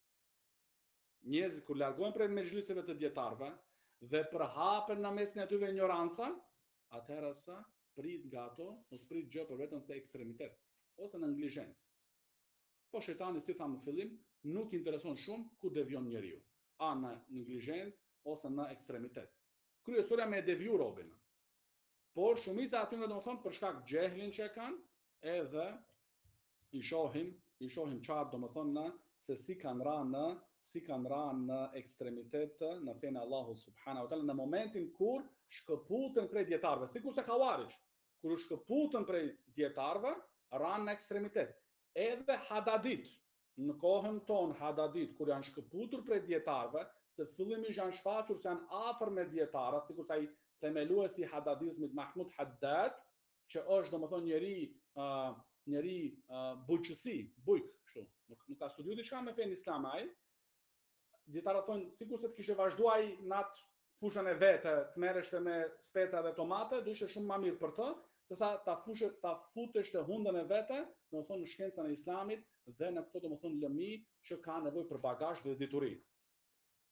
dhe përhapen në mesin e tyre ignoranca, atëherë sa prit nga ato, mos prit gjë për vetëm se ekstremitet ose në neglizhencë. Po shejtani, si thamë në fillim, nuk intereson shumë ku devion njeriu, a në neglizhencë ose në ekstremitet. Kryesorja me deviju robin. Por shumica atyre domethënë për shkak xhehlin që kanë, edhe i shohim qartë domethënë se si kanë rënë në ekstremitet në fenë Allahut subhanahu wa taala në momentin kur shkëputën prej dietarëve, sikurse Khawarij, kur u shkëputën prej dietarëve, ranë në ekstremitet. Edhe Hadadit, në kohën tonë Hadadit, kur janë shkëputur prej dietarëve, se fillimisht janë shfaqur se janë afër me dietarët, sikurse ai themeluesi i hadadizmit Mahmud Haddad, që është domethënë njeri bujqësi, bujk, kështu. Nuk ka studiu diçka me fenë islame ai. Dietarët thonë sikurse të kishte vazhduar në atë fushën e vet, të merreshte me speca dhe tomate, do ishte shumë më mirë për të, sesa ta futesh të hundën e vete, domethënë në shkencën e islamit dhe në këto domethënë lëmi që ka nevojë për bagazh dhe dituri.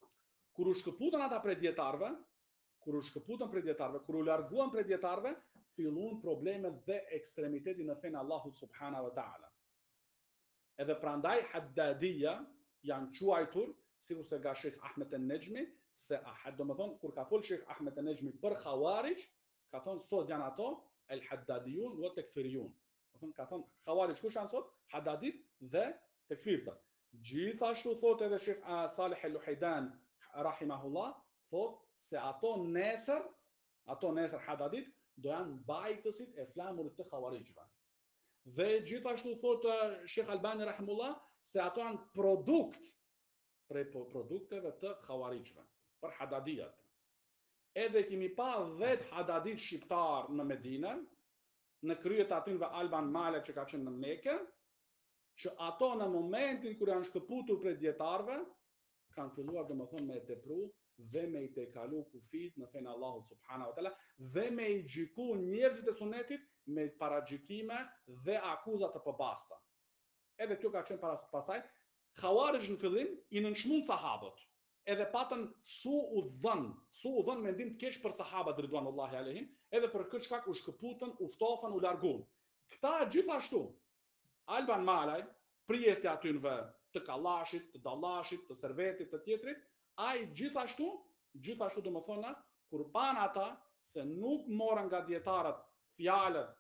Kur u shkëputën ata prej dietarëve, kur u larguan prej dietarëve, fillun problemet dhe ekstremiteti në fenë Allahut subhanahu wa taala. Edhe prandaj haddadia janë quajtur, sikur se nga Sheikh Ahmed el-Nejmi, se do më thonë, kur ka fol Sheikh Ahmed el-Nejmi për Khawarij, ka thonë sot janë ato el-haddadiyun wa tekfiriyun. Do thonë ka thonë Khawarij kush janë sot? Haddadit dhe tekfirta. Gjithashtu thot edhe Sheikh Salih el-Luhaidan rahimahullah, thot se ato nesër Haddadit do janë mbajtësit e flamurit të Khawarijve. Dhe gjithashtu thot Sheikh Albani rahimullah se ato janë produkt prej produkteve të Khawarijve për Haddadijat. Edhe kemi pa 10 Haddadit shqiptar në Medinë, në kryet atyve Alban Male që ka qenë në Mekë, që ato në momentin kur janë shkëputur prej dietarëve, kanë filluar domethënë me tepru dhe me i tejkalu kufit në fenë Allahut subhanahu wa taala dhe me i gjiku njerëzit e sunetit me paragjikime dhe akuza të përbasta. Edhe kjo ka qenë pastaj Khawarij në fillim i nënçmuan sahabët. Edhe patën su u dhën mendim të keq për sahabët ridwanullahi alehim, edhe për këtë shkak u shkëputën, u ftofën, u larguan. Këta gjithashtu Alban Malaj, prijesi atynve të Kallashit, të Dallashit, të Servetit, të tjetrit, ai gjithashtu domethënë kur pan ata se nuk morën nga dietarët fjalët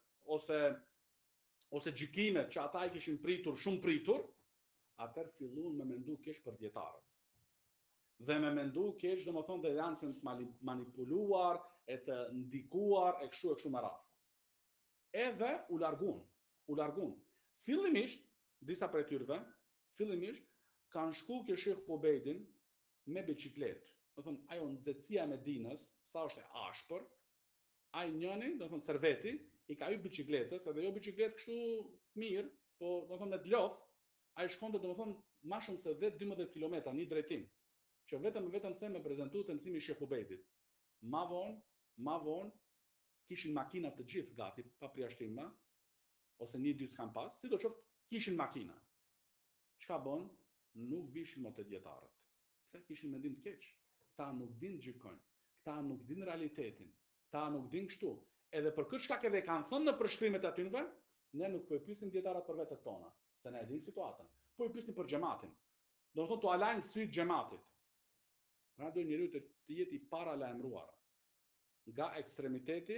ose gjykimet që ata i kishin pritur, shumë pritur, atëherë filluan me mendu keq për dietarët. Dhe me mendu keq domethënë dhe janë se të manipuluar, e të ndikuar e kështu me radhë. Edhe u larguan. Fillimisht disa prej tyre, kanë shku ke Sheikh Ubejdin me biçikletë. Do thonë ajo nxehtësia e Medinës, sa është e ashpër, ai njëri, do thonë Serveti, i ka hyrë biçikletës, edhe jo biçikletë kështu mirë, po do thonë me dlof, ai shkonte domethënë më shumë se 10-12 kilometra në një drejtim, që vetëm se me prezantuar të mësimi Sheikh Ubejdit. Ma vonë kishin makina të gjithë gati, pa përjashtim, ose 1-2 s'kan pas, sidoqoftë kishin makina. Çka bën? Nuk vishin më të dietarët. Pse kishin mendim të keq? Këta nuk din gjykojnë, këta nuk din realitetin, këta nuk din kështu. Edhe për këtë shkak edhe kanë thënë në përshkrimet atyve, ne nuk po i pyesim dietarët për vetet tona, se ne e dimë situatën. Po i pyesim për xhamatin. Do të thonë tu alajnë syt xhamatit. Pra do njeriu të jetë i paralajmëruar nga ekstremiteti,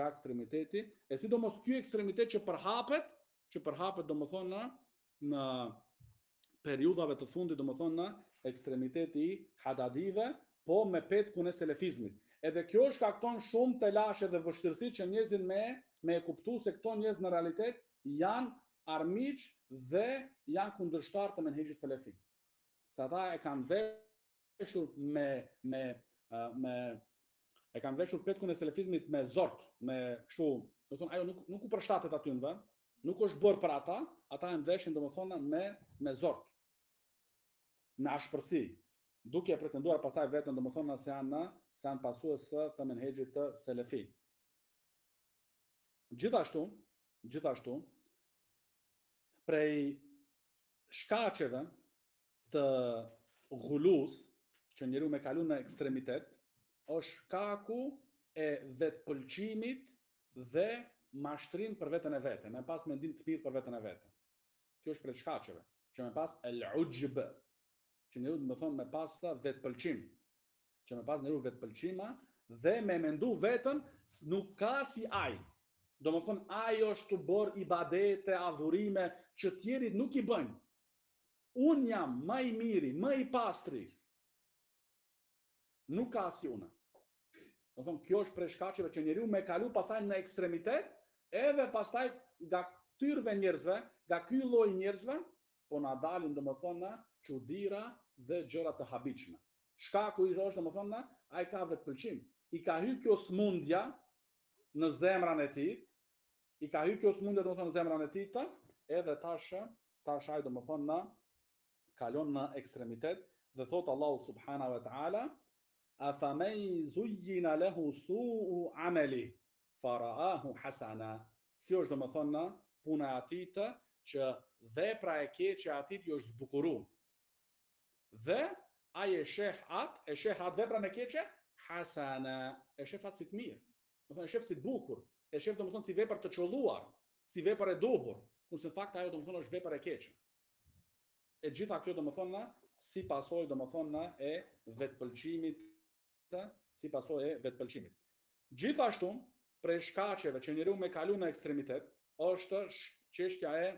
e sidomos ky ekstremitet që përhapet domethënë në periudhave të fundit, domethënë ekstremiteti i Haddadive, po me petkun e selefizmit. Edhe kjo shkakton shumë telashe dhe vështirësi që njerëzit me e kuptu se këto njerëz në realitet janë armiq dhe janë kundërshtar të menhexhit selefi. Se ata e kanë veshur e kanë veshur petkun e selefizmit me zort, me kështu, do të thonë ajo nuk u përshtatet atyve, nuk është bërë për ata e ndeshin domethënë me zort, me ashpërsi, duke pretenduar pastaj vetëm domethënë se janë pasues të menhexhit të selefi. Gjithashtu, prej shkaqeve të ghullus që njeriu me kalu në ekstremitet, është shkaku e vetpëlqimit dhe mashtrim për veten e vete, me pas mendim të mirë për veten e vete. Kjo është prej shkaqeve, që me pas el-ujb, që njeriu do të thonë me pas vetpëlqim, që me pas njeriu vetpëlqima dhe me mendu veten nuk ka si ai. Do më thonë, ajo është të bërë ibadete, adhurime, që tjerit nuk i bëjnë. Unë jam më i miri, më i pastri. Nuk ka si unë. Do thonë, kjo është prej shkaqeve që njeriu me kalu pastaj në ekstremitet, edhe pastaj nga këtyre njerëzve, nga ky lloj njerëzve, po na dalin domethënë çuditëra dhe gjëra të habitshme. Shkaku i është domethënë, ai ka vetpëlqim. I ka hyrë kjo smundja në zemrën e tij, në zemrën e tij, edhe tash ai domethënë kalon në ekstremitet dhe thot Allahu subhanahu wa taala afaman zuyyina lahu su'u amali fara'ahu hasana. Si është domethënë puna e atij që vepra e keqe e atij është zbukuruar. Dhe ai e sheh atë veprën e keqe hasana, e sheh atë si të mirë. Do të thonë shef si të bukur, e shef domethënë si vepër të çolluar, si vepër e duhur, kurse në fakt ajo domethënë është vepër e keqe. E gjitha kjo domethënë si pasojë domethënë e vetpëlqimit, si pasojë e vetpëlqimit. Gjithashtu, prej shkaqeve që njeriu me kalu në ekstremitet, është çështja e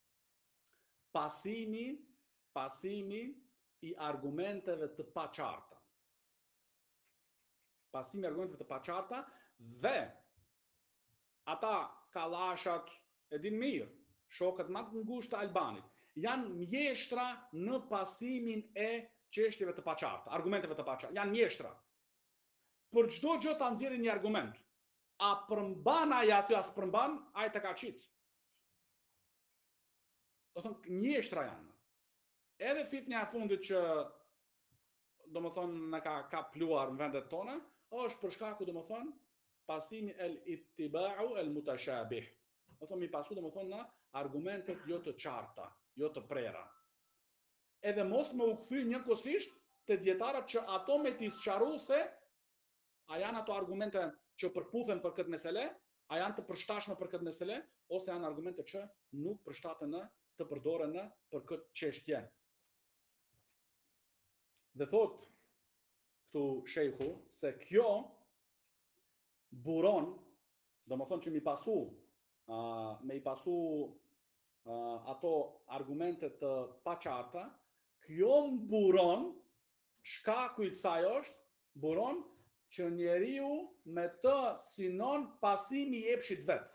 pasimi i argumenteve të paqarta. Pasimi i argumenteve të paqarta dhe ata kallashat e din mirë, shokët më të ngushtë të Albanit, janë mjeshtra në pasimin e çështjeve të paqarta, argumenteve të paqarta, janë mjeshtra. Për çdo gjë ta nxjerrin një argument. A përmban ai aty as përmban, ai të ka qit. Do thonë mjeshtra janë. Edhe fitnia e fundit që domethënë na ka kapluar në vendet tona, është për shkaku domethënë pasimi el ittiba'u el mutashabih. Do thonë mi pasu domethënë na argumentet jo të qarta, jo të prera. Edhe mos më u kthy njëkohësisht te dietarët që ato me t'i sqaruar se a janë ato argumente që përputhen për këtë mesele, a janë të përshtatshme për këtë mesele, ose janë argumente që nuk përshtaten të përdoren për këtë çështje. Dhe thot këtu shejhu se kjo buron, domethënë që me i pasu ato argumente të paqarta, kjo buron, shkaku i kësaj është, buron që njeriu me të synon pasimi i epshit vet.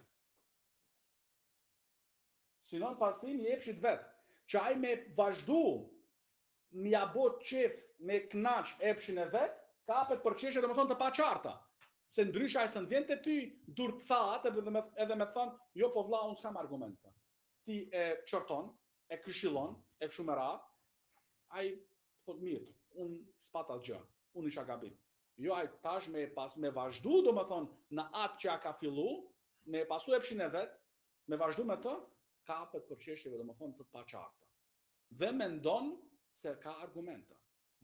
Synon pasimi i epshit vet. Që ai me vazhdu, m'ja bo qef, me knaq epshin e vet, kapet për çështje domethënë të paqarta. Se ndryshe ai s'në vjen te ty dur të thatë edhe me thon, jo po vlla, unë s'kam argumente. Ti e çorton, e këshillon, e kështu me radhë, ai thot mirë, unë s'pata gjë, unë isha gabim. Jo, ai tash me vazhdu domethënë në atë që ka fillu, me pasu epshin e vet, me vazhdu me të, kapet për çështjeve domethënë të paqarta. Dhe mendon se ka argumente.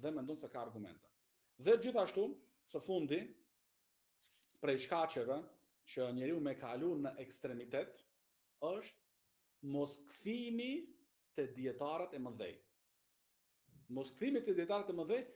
Dhe gjithashtu, së fundi, prej shkaqeve që njeriu me kalu në ekstremitet, është mos kthimi te dietarët e mëdhej. Mos kthimi te dietarët e mëdhej,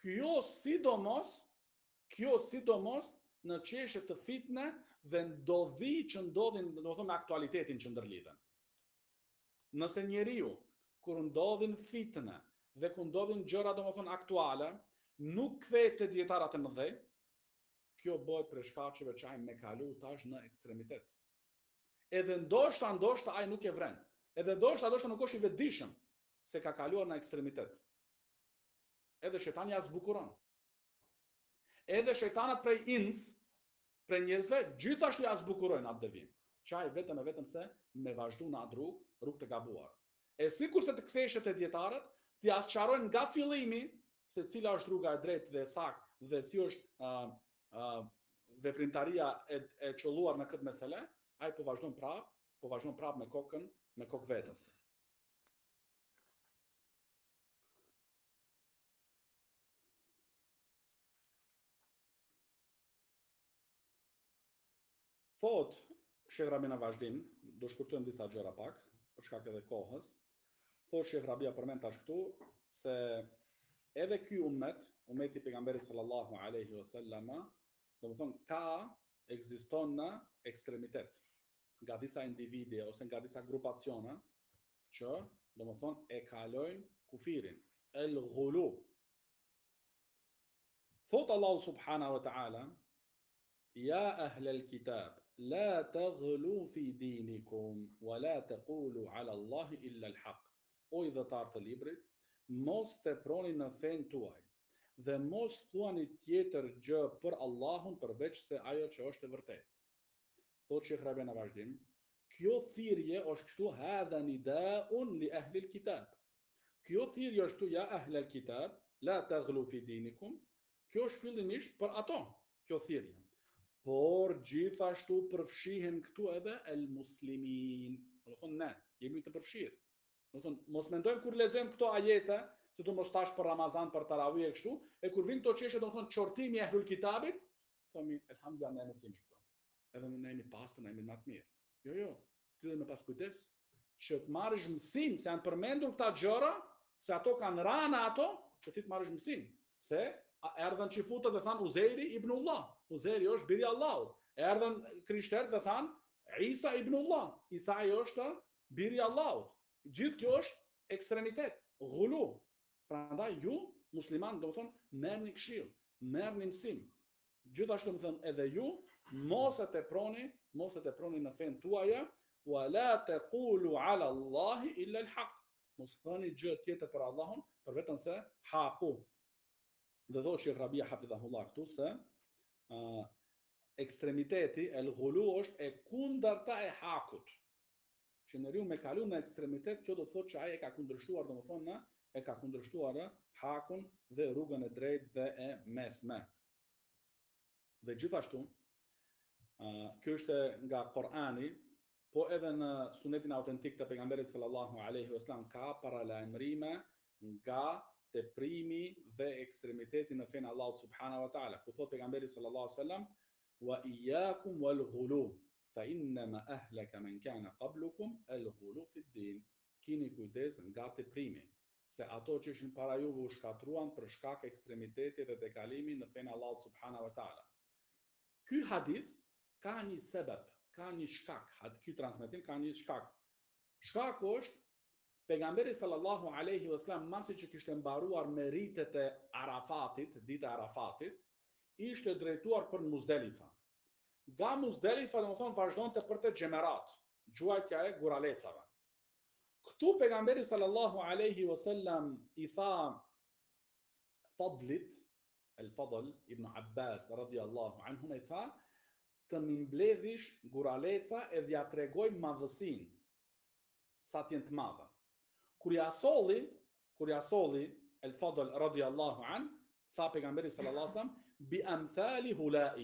kjo sidomos në çështje të fitne dhe ndodhi që ndodhin, domethënë me aktualitetin që ndërlidhen. Nëse njeriu kur ndodhin fitne dhe kur ndodhin gjëra domethënë aktuale, nuk kthehet te dietarët e mëdhej, kjo bëhet për shkaqeve që ai me kalu tash në ekstremitet. Edhe ndoshta ai nuk e vren. Edhe ndoshta nuk është i vetëdijshëm se ka kaluar në ekstremitet. Edhe shejtani ja zbukuron. Edhe shejtanat prej prej njerëzve, gjithashtu ja zbukurojnë atë devim. Që ai vetëm se me vazhdu në atë rrugë të gabuar. E sikur se të ktheheshet te dietarët, t'i sqarojnë nga fillimi se cila është rruga e drejtë dhe e saktë dhe si është veprimtaria e çolluar në këtë mesele, ai po vazhdon prap me kokë vetës. Thot Sheh Rabi në vazhdim, do shkurtojmë disa gjëra pak, për shkak edhe kohës. Thot Sheh Rabia përmend tash këtu se edhe ky ummeti pejgamberit sallallahu alaihi wasallam, domethënë ekziston në ekstremitet nga disa individe ose nga disa grupacione që domethënë e kalojnë kufirin, el ghulu. Thot Allahu subhanahu wa ta'ala: Ja ahlal kitab, la taghlu fi dinikum, wa la taqulu ala Allahi illa al-haq. O i dhëtar të librit, mos teproni në fen tuaj, dhe mos thuani tjetër gjë për Allahun përveç se ajo që është e vërtetë. Thot Sheh Rabi në vazhdim, kjo thirrje është këtu hadha nidaun li ahli al-kitab. Kjo thirrje është këtu ja ahlal kitab, la taghlu fi dinikum. Kjo është fillimisht për ato, kjo thirrje. Por gjithashtu përfshihen këtu edhe el muslimin. Do thonë ne jemi të përfshirë. Do thonë mos mendojmë kur lexojmë këto ajete, se do mos tash për Ramazan, për Taravih e kështu, e kur vin këto çështje do thonë çortimi e ahlul kitabit, thomi elhamdulillah ne nuk jemi këto. edhe ne jemi pastër, ne jemi më të mirë. Jo, ty duhet me pas kujdes që të marrësh mësim se janë përmendur këta gjëra, se ato kanë rana ato, që ti të marrësh mësim. Se erdhën çifutët dhe thanë Uzejri ibnullah. Uzejri është biri i Allahut. Erdhën krishterët dhe thanë Isa ibnullah. Isa është biri i Allahut. Gjithë kjo është ekstremitet, ghulu. Prandaj ju musliman do të thonë merrni këshill, merrni mësim. Gjithashtu më thënë edhe ju mos e teproni në fen tuaja, wa la taqulu ala Allahi illa al-haq. Mos thoni gjë tjetër për Allahun, për vetëm se haqu. Dhe thotë Sheikh Rabia hafidhahullah këtu se ekstremiteti, el ghulu është e kundërta e hakut. Që njeriu me kalu në ekstremitet, kjo do të thotë që ai e ka kundërshtuar, domethënë e ka kundërshtuar hakun dhe rrugën e drejtë dhe e mesme. Dhe gjithashtu, kjo është nga Kurani, po edhe në sunetin autentik të pejgamberit sallallahu alaihi wasallam ka paralajmërime nga teprimi dhe ekstremiteti në fenë Allahut subhanahu wa taala. Ku thot pejgamberi sallallahu alaihi wasallam wa iyyakum wal ghulu fa inma ahlaka man kana qablukum al ghulu fi din. Kini kujdes nga teprimi, se ato që ishin para juve u shkatruan për shkak ekstremiteti dhe dekalimi në fenë Allahut subhanahu wa taala. Ky hadith ka një sebeb, ka një shkak, ky transmetim ka një shkak. Shkaku është pejgamberi sallallahu alaihi wasallam masi që kishte mbaruar meritet e Arafatit, dita e Arafatit, ishte drejtuar për Muzdelifa. Nga Muzdelifa domethënë vazhdonte për te Xhemerat, gjuajtja e guralecave. Këtu pejgamberi sallallahu alaihi wasallam i tha Fadlit, el-Fadl ibn Abbas radhiyallahu anhu, i tha të më mbledhish guraleca e ja tregoj madhësin, sa t'jen të madha. Kur ja solli el-Fadl radhiyallahu an, tha pejgamberi sallallahu alaihi wasallam bi amthali hulai.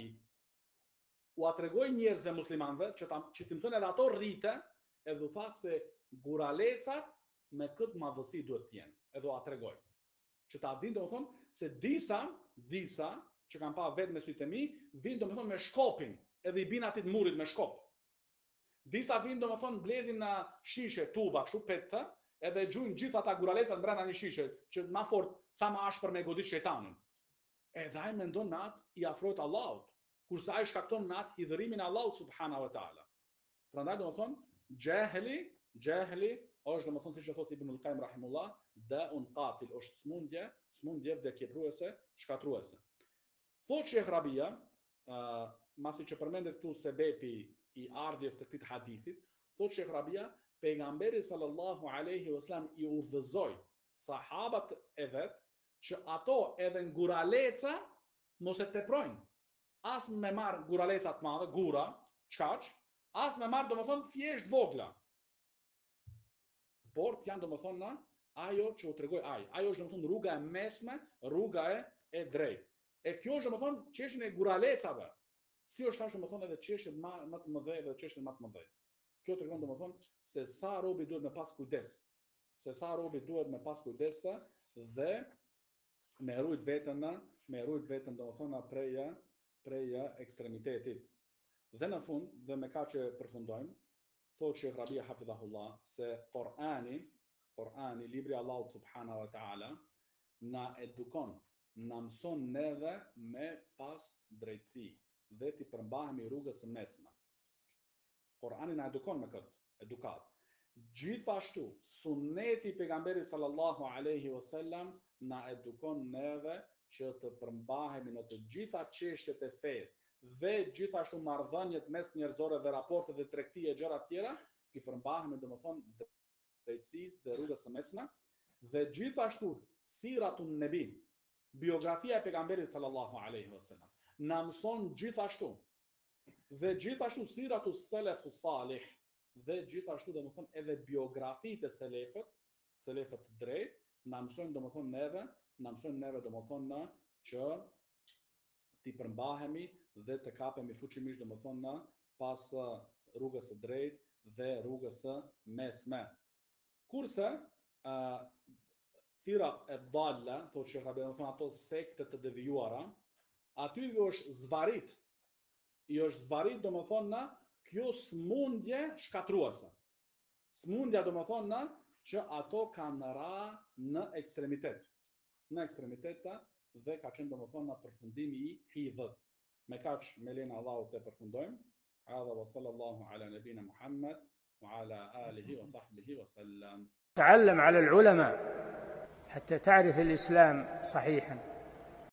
U atregoj njerëzve muslimanëve që të mësojnë edhe ato rrite, edhe u tha se guralecat me këtë madhësi duhet të jenë. Edhe u atregoj. Që ta dinë domethënë se disa që kanë pa vetë me sytë e mi, vinë domethënë me shkopin, edhe i bin atit murit me shkop. Disa vinë domethënë mbledhin në shishe, tuba, kështu petë, edhe gjujnë gjithë ata guralecat brenda një shishe, që ma fort sa ma ashpër me godit shejtanin. Edhe ai mendon me atë i afrohet Allahut, kurse ai shkakton me atë hidhërimin e Allahut subhanahu wa taala. Prandaj domethënë jehli është domethënë siç e thotë Ibn al-Qayyim rahimullah, da'un qatil, është smundje vdekjepruese, shkatruese. Thotë Sheikh Rabia, masi që përmendet këtu sebepi i ardhjes të këtij hadithit, thotë Sheikh Rabia, pejgamberi sallallahu alaihi wasallam i udhëzoi sahabat e vet që ato edhe në guraleca mos e teprojnë. As me marr guraleca të madhe, gura, çkaç, as me marr domethënë thjesht vogla. Por janë domethënë ajo që u tregoj ai. Ajo është domethënë rruga e mesme, rruga e drejtë. E kjo është domethënë çështja e guralecave. Si është thashë domethënë edhe çështjet më të mëdha dhe çështjet më të mëdha. Kjo tregon domethënë se sa robi duhet me pas kujdes. Dhe me rujt veten domethënë prej ekstremitetit. Dhe në fund, dhe me ka që përfundojmë, thotë Sheikh Rabia hafidhahullah se Kurani, libri i Allahut subhanahu wa taala, na edukon, na mëson neve me pas drejtësi dhe ti përmbahemi rrugës së mesme. Kurani na edukon me këtë edukat. Gjithashtu, sunneti i pejgamberit sallallahu alaihi wasallam na edukon neve që të përmbahemi në të gjitha çështjet e fesë dhe gjithashtu marrëdhëniet mes njerëzore dhe raportet dhe tregtia e gjëra të tjera, ti përmbahemi domethënë drejtësisë dhe rrugës së mesme, dhe gjithashtu siratun nebi, biografia e pejgamberit sallallahu alaihi wasallam, na mëson gjithashtu. Dhe gjithashtu siratu selef salih, dhe gjithashtu domethënë edhe biografitë e selefët të drejtë, na mësojnë domethënë neve domethënë që ti përmbahemi dhe të kapemi fuqimisht domethënë pas rrugës së drejtë dhe rrugës së mesme. Kurse firat e dalla, thotë Sheikh Rabi, domethënë ato sekte të devijuara, aty është zvarit, domethënë edhe biografitë e selefëve të drejtë, që ti përmbahemi dhe të kapemi fuqimisht domethënë pas rrugës së drejtë dhe rrugës së mesme. Kurse firat e dalla, thotë Sheikh Rabi, domethënë ato sekte të devijuara, aty është zvarit i është zvarit do më thonë na kjo smundje shkatruese. Smundja do më thonë na që ato kanë ra në ekstremitet. Në ekstremiteta dhe ka qenë do më thonë na përfundimi i hidhët. Me kaq me lenin Allahut të përfundojmë. Hadha wa sallallahu ala nabina Muhammad wa ala alihi wa sahbihi wa sallam. تعلم على العلماء حتى تعرف الإسلام صحيحا.